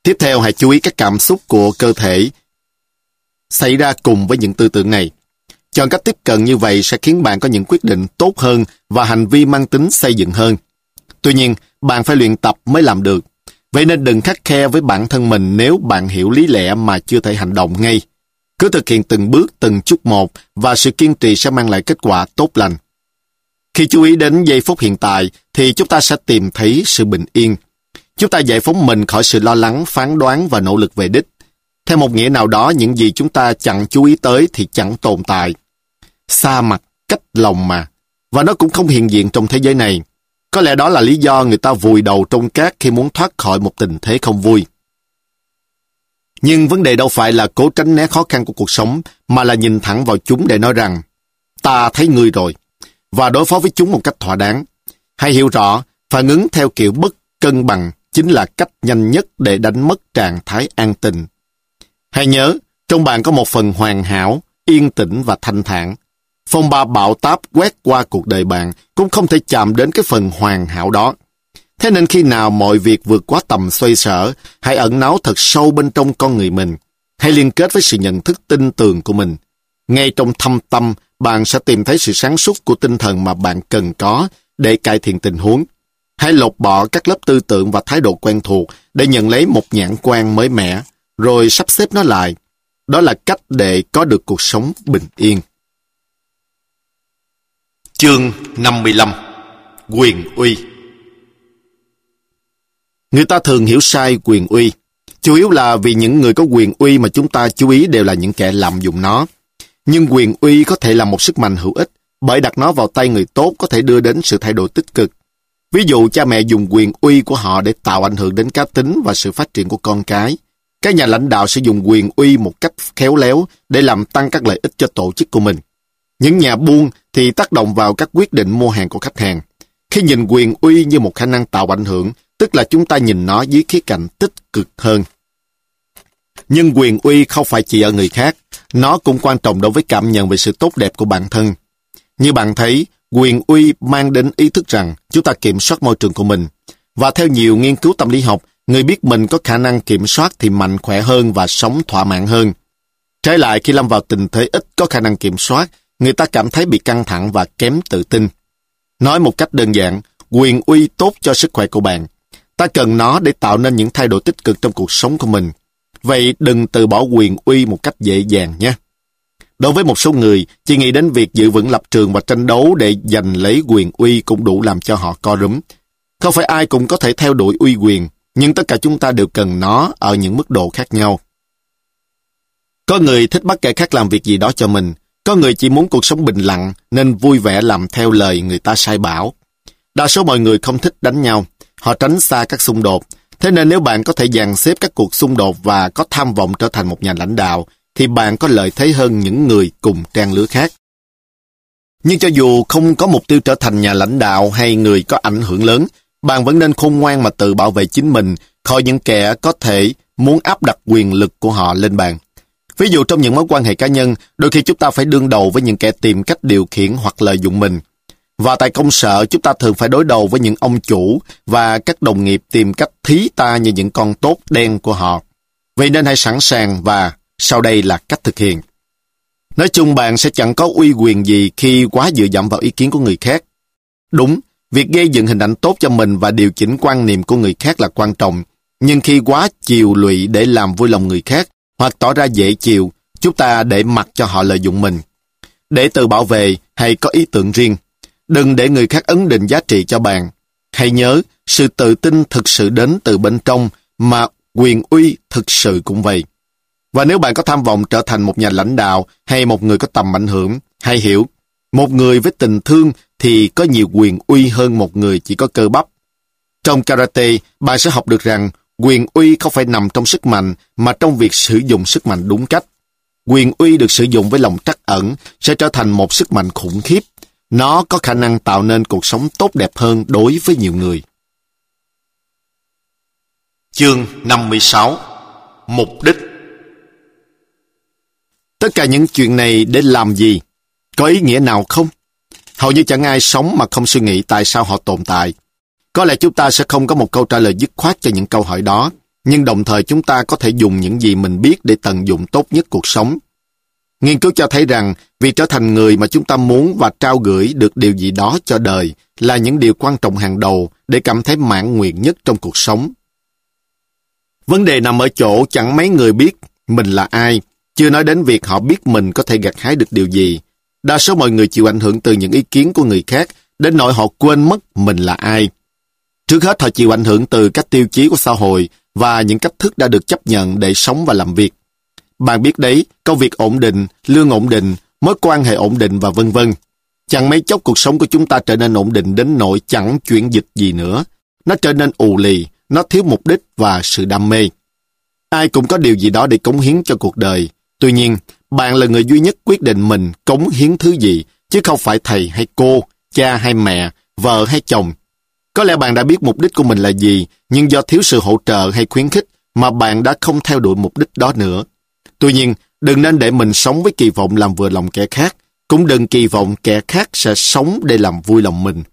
Tiếp theo, hãy chú ý các cảm xúc của cơ thể xảy ra cùng với những tư tưởng này. Chọn cách tiếp cận như vậy sẽ khiến bạn có những quyết định tốt hơn và hành vi mang tính xây dựng hơn. Tuy nhiên, bạn phải luyện tập mới làm được. Vậy nên đừng khắt khe với bản thân mình nếu bạn hiểu lý lẽ mà chưa thể hành động ngay. Cứ thực hiện từng bước, từng chút một và sự kiên trì sẽ mang lại kết quả tốt lành. Khi chú ý đến giây phút hiện tại thì chúng ta sẽ tìm thấy sự bình yên. Chúng ta giải phóng mình khỏi sự lo lắng, phán đoán và nỗ lực về đích. Theo một nghĩa nào đó, những gì chúng ta chẳng chú ý tới thì chẳng tồn tại. Xa mặt, cách lòng mà. Và nó cũng không hiện diện trong thế giới này. Có lẽ đó là lý do người ta vùi đầu trong cát khi muốn thoát khỏi một tình thế không vui. Nhưng vấn đề đâu phải là cố tránh né khó khăn của cuộc sống, mà là nhìn thẳng vào chúng để nói rằng, ta thấy ngươi rồi, và đối phó với chúng một cách thỏa đáng. Hãy hiểu rõ, phản ứng theo kiểu bất cân bằng chính là cách nhanh nhất để đánh mất trạng thái an tình. Hãy nhớ, trong bạn có một phần hoàn hảo, yên tĩnh và thanh thản. Phong ba bão táp quét qua cuộc đời bạn cũng không thể chạm đến cái phần hoàn hảo đó. Thế nên khi nào mọi việc vượt quá tầm xoay sở, hãy ẩn náu thật sâu bên trong con người mình. Hãy liên kết với sự nhận thức tin tưởng của mình. Ngay trong thâm tâm, bạn sẽ tìm thấy sự sáng suốt của tinh thần mà bạn cần có để cải thiện tình huống. Hãy lột bỏ các lớp tư tưởng và thái độ quen thuộc để nhận lấy một nhãn quan mới mẻ, rồi sắp xếp nó lại. Đó là cách để có được cuộc sống bình yên. Chương 55. Quyền uy. Người ta thường hiểu sai quyền uy. Chủ yếu là vì những người có quyền uy mà chúng ta chú ý đều là những kẻ lạm dụng nó. Nhưng quyền uy có thể là một sức mạnh hữu ích, bởi đặt nó vào tay người tốt có thể đưa đến sự thay đổi tích cực. Ví dụ, cha mẹ dùng quyền uy của họ để tạo ảnh hưởng đến cá tính và sự phát triển của con cái. Các nhà lãnh đạo sử dụng quyền uy một cách khéo léo để làm tăng các lợi ích cho tổ chức của mình. Những nhà buôn thì tác động vào các quyết định mua hàng của khách hàng. Khi nhìn quyền uy như một khả năng tạo ảnh hưởng, tức là chúng ta nhìn nó dưới khía cạnh tích cực hơn. Nhưng quyền uy không phải chỉ ở người khác, nó cũng quan trọng đối với cảm nhận về sự tốt đẹp của bản thân. Như bạn thấy, quyền uy mang đến ý thức rằng chúng ta kiểm soát môi trường của mình. Và theo nhiều nghiên cứu tâm lý học, người biết mình có khả năng kiểm soát thì mạnh khỏe hơn và sống thỏa mãn hơn. Trái lại, khi lâm vào tình thế ít có khả năng kiểm soát, người ta cảm thấy bị căng thẳng và kém tự tin. Nói một cách đơn giản, quyền uy tốt cho sức khỏe của bạn. Ta cần nó để tạo nên những thay đổi tích cực trong cuộc sống của mình. Vậy đừng từ bỏ quyền uy một cách dễ dàng nhé. Đối với một số người, chỉ nghĩ đến việc giữ vững lập trường và tranh đấu để giành lấy quyền uy cũng đủ làm cho họ co rúm. Không phải ai cũng có thể theo đuổi uy quyền, nhưng tất cả chúng ta đều cần nó ở những mức độ khác nhau. Có người thích bắt kẻ khác làm việc gì đó cho mình. Có người chỉ muốn cuộc sống bình lặng nên vui vẻ làm theo lời người ta sai bảo. Đa số mọi người không thích đánh nhau. Họ tránh xa các xung đột. Thế nên nếu bạn có thể dàn xếp các cuộc xung đột và có tham vọng trở thành một nhà lãnh đạo, thì bạn có lợi thế hơn những người cùng trang lứa khác. Nhưng cho dù không có mục tiêu trở thành nhà lãnh đạo hay người có ảnh hưởng lớn, bạn vẫn nên khôn ngoan mà tự bảo vệ chính mình khỏi những kẻ có thể muốn áp đặt quyền lực của họ lên bạn. Ví dụ trong những mối quan hệ cá nhân, đôi khi chúng ta phải đương đầu với những kẻ tìm cách điều khiển hoặc lợi dụng mình. Và tại công sở, chúng ta thường phải đối đầu với những ông chủ và các đồng nghiệp tìm cách thí ta như những con tốt đen của họ. Vậy nên hãy sẵn sàng và sau đây là cách thực hiện. Nói chung bạn sẽ chẳng có uy quyền gì khi quá dựa dẫm vào ý kiến của người khác. Đúng, việc gây dựng hình ảnh tốt cho mình và điều chỉnh quan niệm của người khác là quan trọng. Nhưng khi quá chiều lụy để làm vui lòng người khác hoặc tỏ ra dễ chịu, chúng ta để mặc cho họ lợi dụng mình. Để tự bảo vệ hay có ý tưởng riêng. Đừng để người khác ấn định giá trị cho bạn. Hãy nhớ, sự tự tin thực sự đến từ bên trong, mà quyền uy thực sự cũng vậy. Và nếu bạn có tham vọng trở thành một nhà lãnh đạo hay một người có tầm ảnh hưởng, hãy hiểu, một người với tình thương thì có nhiều quyền uy hơn một người chỉ có cơ bắp. Trong karate, bạn sẽ học được rằng quyền uy không phải nằm trong sức mạnh, mà trong việc sử dụng sức mạnh đúng cách. Quyền uy được sử dụng với lòng trắc ẩn sẽ trở thành một sức mạnh khủng khiếp. Nó có khả năng tạo nên cuộc sống tốt đẹp hơn đối với nhiều người. Chương 56. Mục đích. Tất cả những chuyện này để làm gì? Có ý nghĩa nào không? Hầu như chẳng ai sống mà không suy nghĩ tại sao họ tồn tại. Có lẽ chúng ta sẽ không có một câu trả lời dứt khoát cho những câu hỏi đó. nhưng đồng thời chúng ta có thể dùng những gì mình biết để tận dụng tốt nhất cuộc sống. Nghiên cứu cho thấy rằng việc trở thành người mà chúng ta muốn và trao gửi được điều gì đó cho đời là những điều quan trọng hàng đầu để cảm thấy mãn nguyện nhất trong cuộc sống. Vấn đề nằm ở chỗ chẳng mấy người biết mình là ai, chưa nói đến việc họ biết mình có thể gặt hái được điều gì. Đa số mọi người chịu ảnh hưởng từ những ý kiến của người khác, đến nỗi họ quên mất mình là ai. Trước hết họ chịu ảnh hưởng từ các tiêu chí của xã hội và những cách thức đã được chấp nhận để sống và làm việc. Bạn biết đấy, công việc ổn định, lương ổn định, mối quan hệ ổn định và vân vân. Chẳng mấy chốc cuộc sống của chúng ta trở nên ổn định đến nỗi chẳng chuyển dịch gì nữa. Nó trở nên ù lì, nó thiếu mục đích và sự đam mê. Ai cũng có điều gì đó để cống hiến cho cuộc đời. Tuy nhiên, bạn là người duy nhất quyết định mình cống hiến thứ gì, chứ không phải thầy hay cô, cha hay mẹ, vợ hay chồng. Có lẽ bạn đã biết mục đích của mình là gì, nhưng do thiếu sự hỗ trợ hay khuyến khích mà bạn đã không theo đuổi mục đích đó nữa. Tuy nhiên, đừng nên để mình sống với kỳ vọng làm vừa lòng kẻ khác, cũng đừng kỳ vọng kẻ khác sẽ sống để làm vui lòng mình.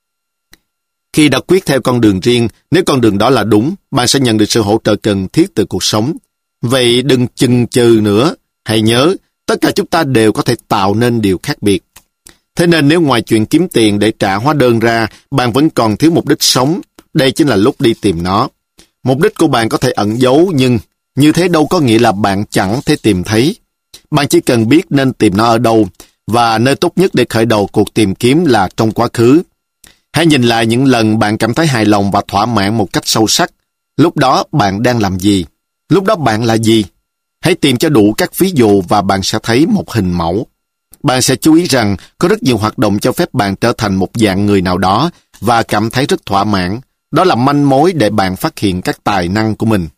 Khi đã quyết theo con đường riêng, nếu con đường đó là đúng, bạn sẽ nhận được sự hỗ trợ cần thiết từ cuộc sống. Vậy đừng chần chừ nữa. Hãy nhớ, tất cả chúng ta đều có thể tạo nên điều khác biệt. Thế nên nếu ngoài chuyện kiếm tiền để trả hóa đơn ra, bạn vẫn còn thiếu mục đích sống, đây chính là lúc đi tìm nó. Mục đích của bạn có thể ẩn giấu, nhưng như thế đâu có nghĩa là bạn chẳng thể tìm thấy. Bạn chỉ cần biết nên tìm nó ở đâu, và nơi tốt nhất để khởi đầu cuộc tìm kiếm là trong quá khứ. Hãy nhìn lại những lần bạn cảm thấy hài lòng và thỏa mãn một cách sâu sắc. Lúc đó bạn đang làm gì? Lúc đó bạn là gì? Hãy tìm cho đủ các ví dụ và bạn sẽ thấy một hình mẫu. Bạn sẽ chú ý rằng có rất nhiều hoạt động cho phép bạn trở thành một dạng người nào đó và cảm thấy rất thỏa mãn. Đó là manh mối để bạn phát hiện các tài năng của mình.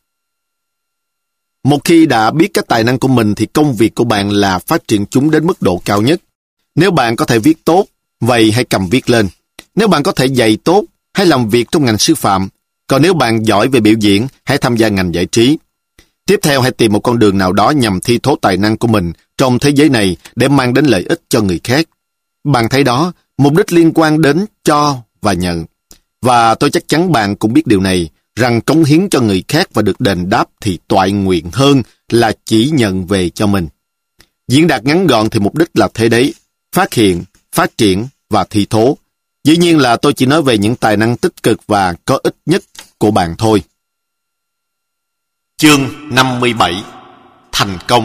Một khi đã biết các tài năng của mình thì công việc của bạn là phát triển chúng đến mức độ cao nhất. Nếu bạn có thể viết tốt, vậy hãy cầm viết lên. Nếu bạn có thể dạy tốt, hãy làm việc trong ngành sư phạm. Còn nếu bạn giỏi về biểu diễn, hãy tham gia ngành giải trí. Tiếp theo, hãy tìm một con đường nào đó nhằm thi thố tài năng của mình trong thế giới này để mang đến lợi ích cho người khác. Bạn thấy đó, mục đích liên quan đến cho và nhận. Và tôi chắc chắn bạn cũng biết điều này, rằng cống hiến cho người khác và được đền đáp thì toại nguyện hơn là chỉ nhận về cho mình. Diễn đạt ngắn gọn thì mục đích là thế đấy, phát hiện, phát triển và thi thố. Dĩ nhiên là tôi chỉ nói về những tài năng tích cực và có ích nhất của bạn thôi. Chương 57. Thành công.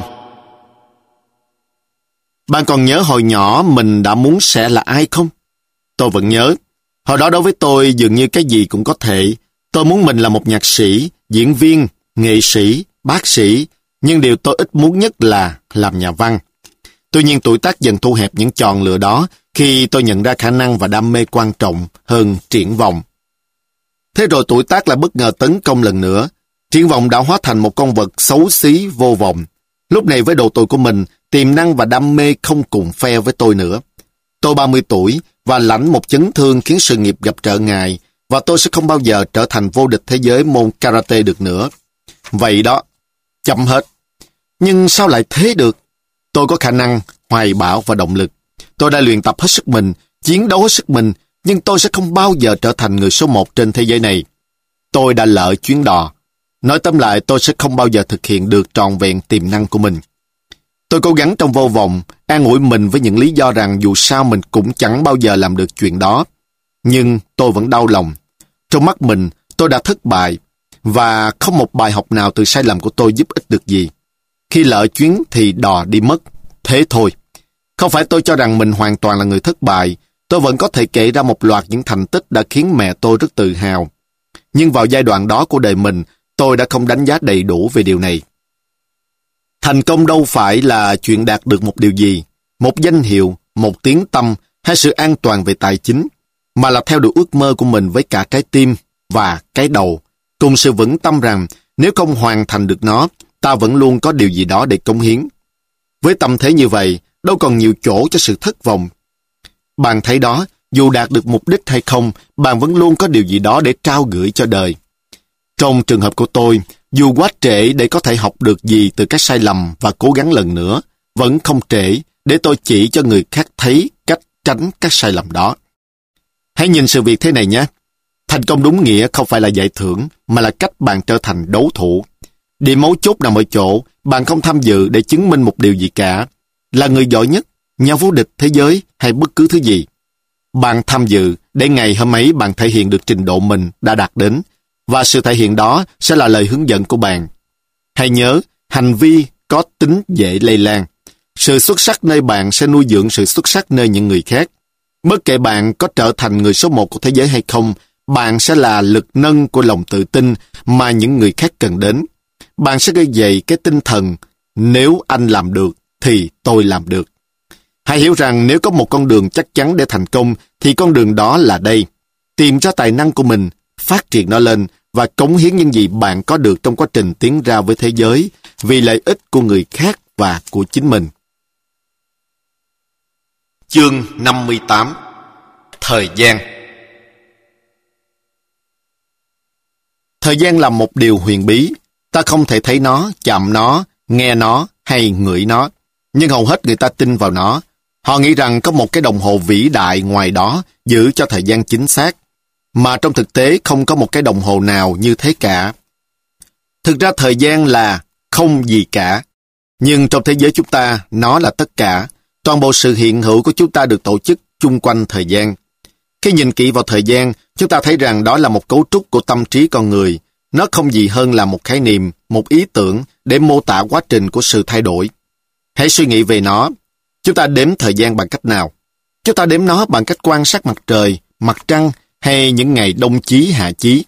Bạn còn nhớ hồi nhỏ mình đã muốn sẽ là ai không? Tôi vẫn nhớ. Hồi đó đối với tôi dường như cái gì cũng có thể. Tôi muốn mình là một nhạc sĩ, diễn viên, nghệ sĩ, bác sĩ, nhưng điều tôi ít muốn nhất là làm nhà văn. Tuy nhiên tuổi tác dần thu hẹp những chọn lựa đó khi tôi nhận ra khả năng và đam mê quan trọng hơn triển vọng. Thế rồi tuổi tác lại bất ngờ tấn công lần nữa. Triển vọng đã hóa thành một con vật xấu xí vô vọng. Lúc này với độ tuổi của mình, tiềm năng và đam mê không cùng phe với tôi nữa. Tôi 30 tuổi và lãnh một chấn thương khiến sự nghiệp gặp trở ngại và tôi sẽ không bao giờ trở thành vô địch thế giới môn karate được nữa. Vậy đó, chấm hết. Nhưng sao lại thế được? Tôi có khả năng, hoài bão và động lực. Tôi đã luyện tập hết sức mình, chiến đấu hết sức mình, nhưng tôi sẽ không bao giờ trở thành người số 1 trên thế giới này. Tôi đã lỡ chuyến đò. Nói tóm lại, tôi sẽ không bao giờ thực hiện được trọn vẹn tiềm năng của mình. Tôi cố gắng trong vô vọng, an ủi mình với những lý do rằng dù sao mình cũng chẳng bao giờ làm được chuyện đó. Nhưng tôi vẫn đau lòng. Trong mắt mình, tôi đã thất bại, và không một bài học nào từ sai lầm của tôi giúp ích được gì. Khi lỡ chuyến thì đò đi mất. Thế thôi. Không phải tôi cho rằng mình hoàn toàn là người thất bại. Tôi vẫn có thể kể ra một loạt những thành tích đã khiến mẹ tôi rất tự hào. Nhưng vào giai đoạn đó của đời mình, tôi đã không đánh giá đầy đủ về điều này. Thành công đâu phải là chuyện đạt được một điều gì, một danh hiệu, một tiếng tăm hay sự an toàn về tài chính, mà là theo đuổi ước mơ của mình với cả cái tim và cái đầu, cùng sự vững tâm rằng nếu không hoàn thành được nó, ta vẫn luôn có điều gì đó để cống hiến. Với tâm thế như vậy, đâu còn nhiều chỗ cho sự thất vọng. Bạn thấy đó, dù đạt được mục đích hay không, bạn vẫn luôn có điều gì đó để trao gửi cho đời. Trong trường hợp của tôi, dù quá trễ để có thể học được gì từ các sai lầm và cố gắng lần nữa, vẫn không trễ để tôi chỉ cho người khác thấy cách tránh các sai lầm đó. Hãy nhìn sự việc thế này nhé. Thành công đúng nghĩa không phải là giải thưởng, mà là cách bạn trở thành đấu thủ. Điểm mấu chốt nằm ở chỗ, bạn không tham dự để chứng minh một điều gì cả, là người giỏi nhất, nhà vô địch thế giới hay bất cứ thứ gì. Bạn tham dự để ngày hôm ấy bạn thể hiện được trình độ mình đã đạt đến, và sự thể hiện đó sẽ là lời hướng dẫn của bạn. Hãy nhớ, hành vi có tính dễ lây lan. Sự xuất sắc nơi bạn sẽ nuôi dưỡng sự xuất sắc nơi những người khác. Bất kể bạn có trở thành người số một của thế giới hay không, bạn sẽ là lực nâng của lòng tự tin mà những người khác cần đến. Bạn sẽ gây dậy cái tinh thần, nếu anh làm được, thì tôi làm được. Hãy hiểu rằng nếu có một con đường chắc chắn để thành công, thì con đường đó là đây. Tìm ra tài năng của mình, phát triển nó lên, và cống hiến những gì bạn có được trong quá trình tiến ra với thế giới, vì lợi ích của người khác và của chính mình. Chương 58. Thời gian. Thời gian là một điều huyền bí. Ta không thể thấy nó, chạm nó, nghe nó hay ngửi nó. Nhưng hầu hết người ta tin vào nó. Họ nghĩ rằng có một cái đồng hồ vĩ đại ngoài đó giữ cho thời gian chính xác. Mà trong thực tế không có một cái đồng hồ nào như thế cả. Thực ra thời gian là không gì cả. Nhưng trong thế giới chúng ta, nó là tất cả. Toàn bộ sự hiện hữu của chúng ta được tổ chức chung quanh thời gian. Khi nhìn kỹ vào thời gian, chúng ta thấy rằng đó là một cấu trúc của tâm trí con người. Nó không gì hơn là một khái niệm, một ý tưởng để mô tả quá trình của sự thay đổi. Hãy suy nghĩ về nó. Chúng ta đếm thời gian bằng cách nào? Chúng ta đếm nó bằng cách quan sát mặt trời, mặt trăng hay những ngày đông chí hạ chí.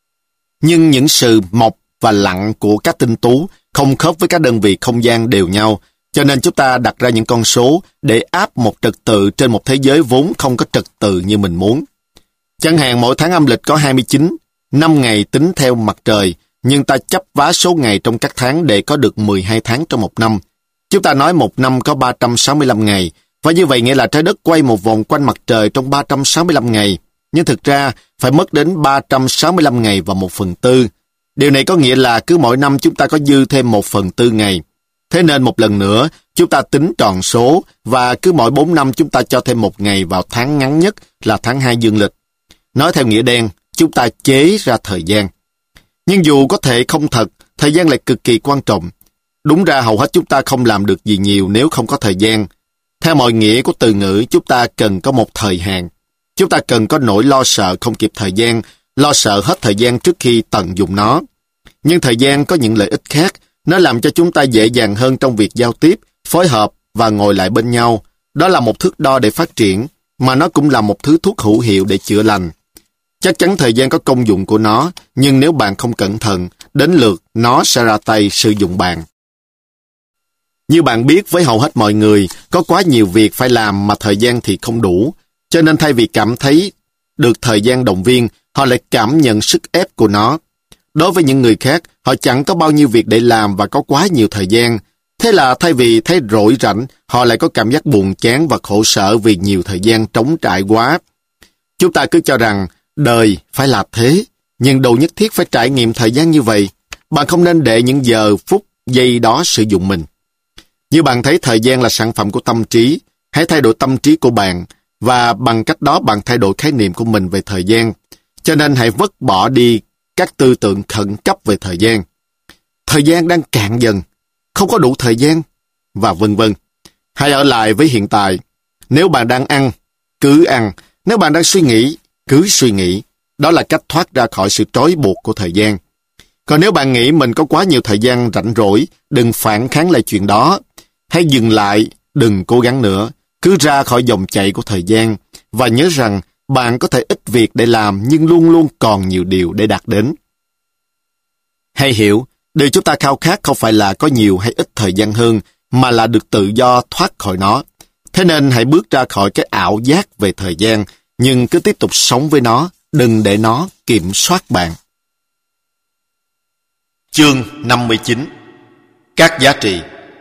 Nhưng những sự mọc và lặn của các tinh tú không khớp với các đơn vị không gian đều nhau, cho nên chúng ta đặt ra những con số để áp một trật tự trên một thế giới vốn không có trật tự như mình muốn. Chẳng hạn mỗi tháng âm lịch có 29, 5 ngày tính theo mặt trời, nhưng ta chấp vá số ngày trong các tháng để có được 12 tháng trong một năm. Chúng ta nói một năm có 365 ngày, và như vậy nghĩa là trái đất quay một vòng quanh mặt trời trong 365 ngày. Nhưng thực ra, phải mất đến 365 ngày và 1/4. Điều này có nghĩa là cứ mỗi năm chúng ta có dư thêm 1/4 ngày. Thế nên một lần nữa, chúng ta tính tròn số, và cứ mỗi 4 năm chúng ta cho thêm một ngày vào tháng ngắn nhất là tháng 2 dương lịch. Nói theo nghĩa đen, chúng ta chế ra thời gian. Nhưng dù có thể không thật, thời gian lại cực kỳ quan trọng. Đúng ra hầu hết chúng ta không làm được gì nhiều nếu không có thời gian. Theo mọi nghĩa của từ ngữ, chúng ta cần có một thời hạn. Chúng ta cần có nỗi lo sợ không kịp thời gian, lo sợ hết thời gian trước khi tận dụng nó. Nhưng thời gian có những lợi ích khác. Nó làm cho chúng ta dễ dàng hơn trong việc giao tiếp, phối hợp và ngồi lại bên nhau. Đó là một thước đo để phát triển, mà nó cũng là một thứ thuốc hữu hiệu để chữa lành. Chắc chắn thời gian có công dụng của nó, nhưng nếu bạn không cẩn thận, đến lượt nó sẽ ra tay sử dụng bạn. Như bạn biết, với hầu hết mọi người, có quá nhiều việc phải làm mà thời gian thì không đủ. Cho nên thay vì cảm thấy được thời gian động viên, họ lại cảm nhận sức ép của nó. Đối với những người khác, họ chẳng có bao nhiêu việc để làm và có quá nhiều thời gian. Thế là thay vì thấy rỗi rảnh, họ lại có cảm giác buồn chán và khổ sở vì nhiều thời gian trống trải quá. Chúng ta cứ cho rằng đời phải là thế, nhưng đâu nhất thiết phải trải nghiệm thời gian như vậy. Bạn không nên để những giờ, phút, giây đó sử dụng mình. Như bạn thấy thời gian là sản phẩm của tâm trí, hãy thay đổi tâm trí của bạn, và bằng cách đó bạn thay đổi khái niệm của mình về thời gian. Cho nên hãy vứt bỏ đi các tư tưởng khẩn cấp về thời gian. Thời gian đang cạn dần, không có đủ thời gian, và vân vân. Hãy ở lại với hiện tại. Nếu bạn đang ăn, cứ ăn. Nếu bạn đang suy nghĩ, cứ suy nghĩ. Đó là cách thoát ra khỏi sự trói buộc của thời gian. Còn nếu bạn nghĩ mình có quá nhiều thời gian rảnh rỗi, đừng phản kháng lại chuyện đó. Hãy dừng lại, đừng cố gắng nữa. Cứ ra khỏi dòng chảy của thời gian, và nhớ rằng bạn có thể ít việc để làm nhưng luôn luôn còn nhiều điều để đạt đến. Hãy hiểu, điều chúng ta khao khát không phải là có nhiều hay ít thời gian hơn, mà là được tự do thoát khỏi nó. Thế nên hãy bước ra khỏi cái ảo giác về thời gian, nhưng cứ tiếp tục sống với nó, đừng để nó kiểm soát bạn. Chương 59. Các giá trị.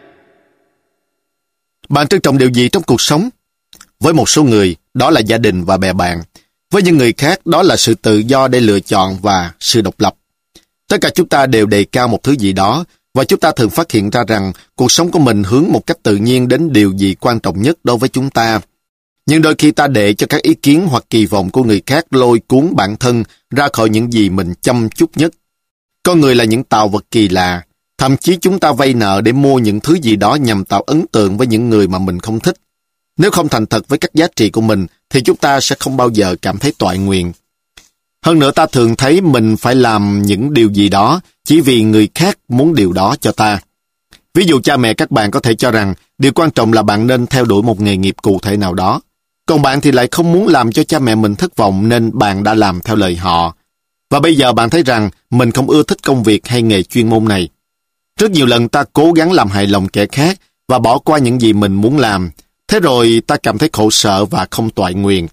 Bạn trân trọng điều gì trong cuộc sống? Với một số người, đó là gia đình và bè bạn. Với những người khác, đó là sự tự do để lựa chọn và sự độc lập. Tất cả chúng ta đều đề cao một thứ gì đó, và chúng ta thường phát hiện ra rằng cuộc sống của mình hướng một cách tự nhiên đến điều gì quan trọng nhất đối với chúng ta. Nhưng đôi khi ta để cho các ý kiến hoặc kỳ vọng của người khác lôi cuốn bản thân ra khỏi những gì mình chăm chút nhất. Con người là những tạo vật kỳ lạ. Thậm chí chúng ta vay nợ để mua những thứ gì đó nhằm tạo ấn tượng với những người mà mình không thích. Nếu không thành thật với các giá trị của mình, thì chúng ta sẽ không bao giờ cảm thấy toại nguyện. Hơn nữa, ta thường thấy mình phải làm những điều gì đó chỉ vì người khác muốn điều đó cho ta. Ví dụ cha mẹ các bạn có thể cho rằng điều quan trọng là bạn nên theo đuổi một nghề nghiệp cụ thể nào đó. Còn bạn thì lại không muốn làm cho cha mẹ mình thất vọng nên bạn đã làm theo lời họ. Và bây giờ bạn thấy rằng mình không ưa thích công việc hay nghề chuyên môn này. Rất nhiều lần ta cố gắng làm hài lòng kẻ khác và bỏ qua những gì mình muốn làm. Thế rồi ta cảm thấy khổ sở và không toại nguyện.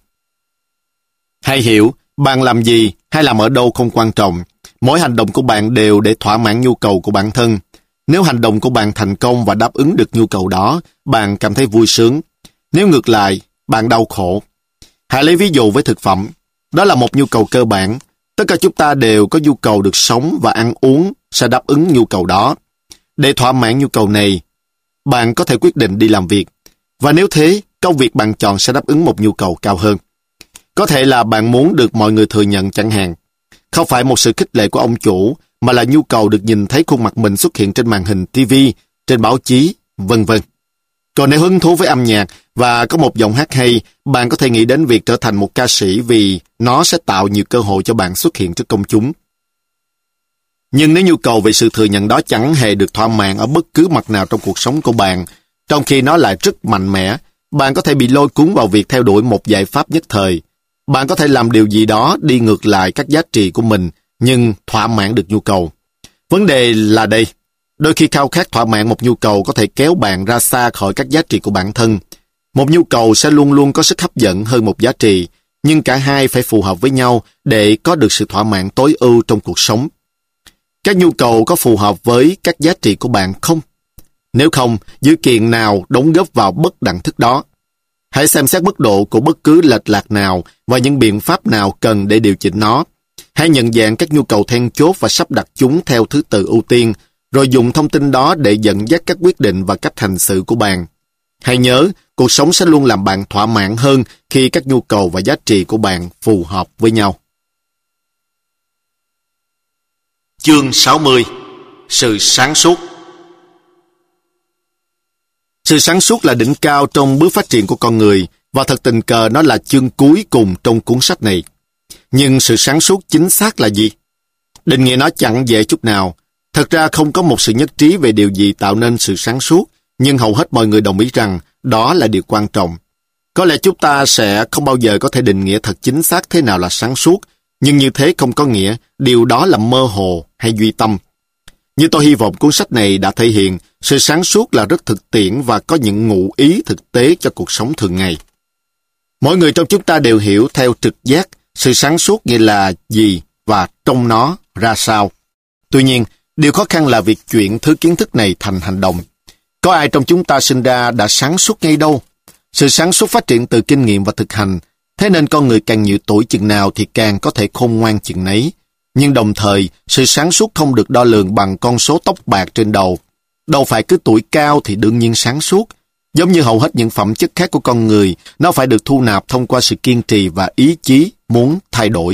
Hãy hiểu, bạn làm gì hay làm ở đâu không quan trọng. Mỗi hành động của bạn đều để thỏa mãn nhu cầu của bản thân. Nếu hành động của bạn thành công và đáp ứng được nhu cầu đó, bạn cảm thấy vui sướng. Nếu ngược lại, bạn đau khổ. Hãy lấy ví dụ với thực phẩm. Đó là một nhu cầu cơ bản. Tất cả chúng ta đều có nhu cầu được sống và ăn uống sẽ đáp ứng nhu cầu đó. Để thỏa mãn nhu cầu này, bạn có thể quyết định đi làm việc. Và nếu thế, công việc bạn chọn sẽ đáp ứng một nhu cầu cao hơn. Có thể là bạn muốn được mọi người thừa nhận chẳng hạn. Không phải một sự khích lệ của ông chủ, mà là nhu cầu được nhìn thấy khuôn mặt mình xuất hiện trên màn hình TV, trên báo chí, vân vân. Còn nếu hứng thú với âm nhạc và có một giọng hát hay, bạn có thể nghĩ đến việc trở thành một ca sĩ vì nó sẽ tạo nhiều cơ hội cho bạn xuất hiện trước công chúng. Nhưng nếu nhu cầu về sự thừa nhận đó chẳng hề được thỏa mãn ở bất cứ mặt nào trong cuộc sống của bạn, trong khi nó lại rất mạnh mẽ, bạn có thể bị lôi cuốn vào việc theo đuổi một giải pháp nhất thời. Bạn có thể làm điều gì đó đi ngược lại các giá trị của mình, nhưng thỏa mãn được nhu cầu. Vấn đề là đây, đôi khi khao khát thỏa mãn một nhu cầu có thể kéo bạn ra xa khỏi các giá trị của bản thân. Một nhu cầu sẽ luôn luôn có sức hấp dẫn hơn một giá trị, nhưng cả hai phải phù hợp với nhau để có được sự thỏa mãn tối ưu trong cuộc sống. Các nhu cầu có phù hợp với các giá trị của bạn không? Nếu không, dữ kiện nào đóng góp vào bất đẳng thức đó? Hãy xem xét mức độ của bất cứ lệch lạc nào và những biện pháp nào cần để điều chỉnh nó. Hãy nhận dạng các nhu cầu then chốt và sắp đặt chúng theo thứ tự ưu tiên, rồi dùng thông tin đó để dẫn dắt các quyết định và cách hành xử của bạn. Hãy nhớ, cuộc sống sẽ luôn làm bạn thỏa mãn hơn khi các nhu cầu và giá trị của bạn phù hợp với nhau. Chương 60. Sự sáng suốt. Sự sáng suốt là đỉnh cao trong bước phát triển của con người, và thật tình cờ nó là chương cuối cùng trong cuốn sách này. Nhưng sự sáng suốt chính xác là gì? Định nghĩa nó chẳng dễ chút nào. Thật ra không có một sự nhất trí về điều gì tạo nên sự sáng suốt, nhưng hầu hết mọi người đồng ý rằng đó là điều quan trọng. Có lẽ chúng ta sẽ không bao giờ có thể định nghĩa thật chính xác thế nào là sáng suốt, nhưng như thế không có nghĩa điều đó là mơ hồ hay duy tâm. Như tôi hy vọng cuốn sách này đã thể hiện, sự sáng suốt là rất thực tiễn và có những ngụ ý thực tế cho cuộc sống thường ngày. Mỗi người trong chúng ta đều hiểu theo trực giác sự sáng suốt nghĩa là gì và trông nó ra sao. Tuy nhiên, điều khó khăn là việc chuyển thứ kiến thức này thành hành động. Có ai trong chúng ta sinh ra đã sáng suốt ngay đâu? Sự sáng suốt phát triển từ kinh nghiệm và thực hành, thế nên con người càng nhiều tuổi chừng nào thì càng có thể khôn ngoan chừng nấy. Nhưng đồng thời, sự sáng suốt không được đo lường bằng con số tóc bạc trên đầu. Đâu phải cứ tuổi cao thì đương nhiên sáng suốt. Giống như hầu hết những phẩm chất khác của con người, nó phải được thu nạp thông qua sự kiên trì và ý chí muốn thay đổi.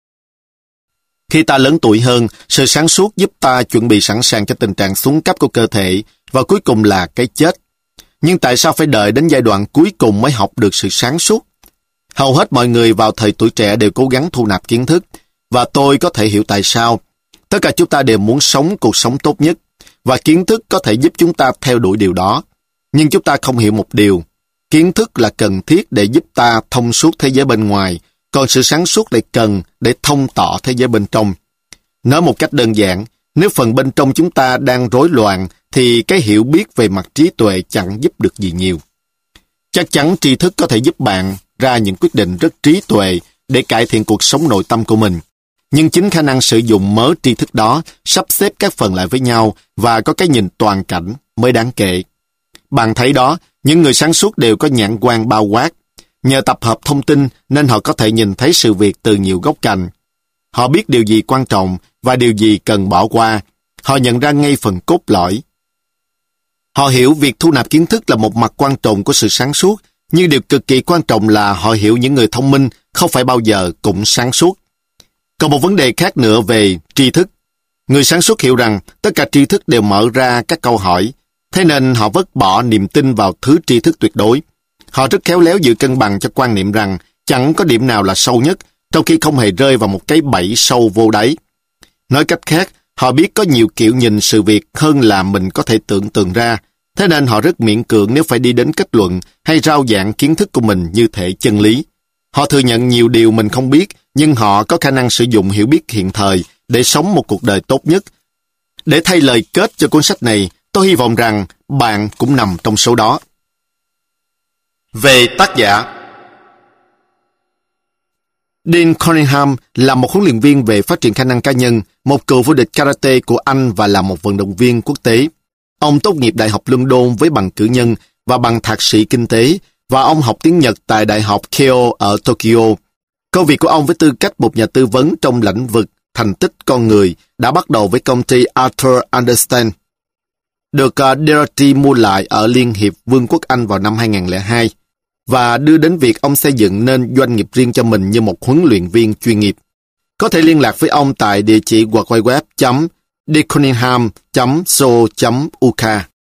Khi ta lớn tuổi hơn, sự sáng suốt giúp ta chuẩn bị sẵn sàng cho tình trạng xuống cấp của cơ thể và cuối cùng là cái chết. Nhưng tại sao phải đợi đến giai đoạn cuối cùng mới học được sự sáng suốt? Hầu hết mọi người vào thời tuổi trẻ đều cố gắng thu nạp kiến thức, và tôi có thể hiểu tại sao. Tất cả chúng ta đều muốn sống cuộc sống tốt nhất, và kiến thức có thể giúp chúng ta theo đuổi điều đó. Nhưng chúng ta không hiểu một điều. Kiến thức là cần thiết để giúp ta thông suốt thế giới bên ngoài, còn sự sáng suốt lại cần để thông tỏ thế giới bên trong. Nói một cách đơn giản, nếu phần bên trong chúng ta đang rối loạn, thì cái hiểu biết về mặt trí tuệ chẳng giúp được gì nhiều. Chắc chắn tri thức có thể giúp bạn ra những quyết định rất trí tuệ để cải thiện cuộc sống nội tâm của mình. Nhưng chính khả năng sử dụng mớ tri thức đó, sắp xếp các phần lại với nhau và có cái nhìn toàn cảnh mới đáng kể. Bạn thấy đó, những người sáng suốt đều có nhãn quan bao quát. Nhờ tập hợp thông tin nên họ có thể nhìn thấy sự việc từ nhiều góc cạnh. Họ biết điều gì quan trọng và điều gì cần bỏ qua. Họ nhận ra ngay phần cốt lõi. Họ hiểu việc thu nạp kiến thức là một mặt quan trọng của sự sáng suốt, Nhưng điều cực kỳ quan trọng là họ hiểu những người thông minh không phải bao giờ cũng sáng suốt. Còn một vấn đề khác nữa về tri thức. Người sáng suốt hiểu rằng tất cả tri thức đều mở ra các câu hỏi, thế nên họ vứt bỏ niềm tin vào thứ tri thức tuyệt đối. Họ rất khéo léo giữ cân bằng cho quan niệm rằng chẳng có điểm nào là sâu nhất, trong khi không hề rơi vào một cái bẫy sâu vô đáy. Nói cách khác, họ biết có nhiều kiểu nhìn sự việc hơn là mình có thể tưởng tượng ra, thế nên họ rất miễn cưỡng nếu phải đi đến kết luận hay rao giảng kiến thức của mình như thể chân lý. Họ thừa nhận nhiều điều mình không biết, nhưng họ có khả năng sử dụng hiểu biết hiện thời để sống một cuộc đời tốt nhất. Để thay lời kết cho cuốn sách này, tôi hy vọng rằng bạn cũng nằm trong số đó. Về tác giả, Dean Cunningham là một huấn luyện viên về phát triển khả năng cá nhân, một cựu vô địch karate của Anh và là một vận động viên quốc tế. Ông tốt nghiệp Đại học London với bằng cử nhân và bằng thạc sĩ kinh tế, và ông học tiếng Nhật tại Đại học Keio ở Tokyo. Công việc của ông với tư cách một nhà tư vấn trong lĩnh vực thành tích con người đã bắt đầu với công ty Arthur Andersen, được Dorothy mua lại ở Liên hiệp Vương quốc Anh vào năm 2002, và đưa đến việc ông xây dựng nên doanh nghiệp riêng cho mình như một huấn luyện viên chuyên nghiệp. Có thể liên lạc với ông tại địa chỉ www.deancunningham.so.uk.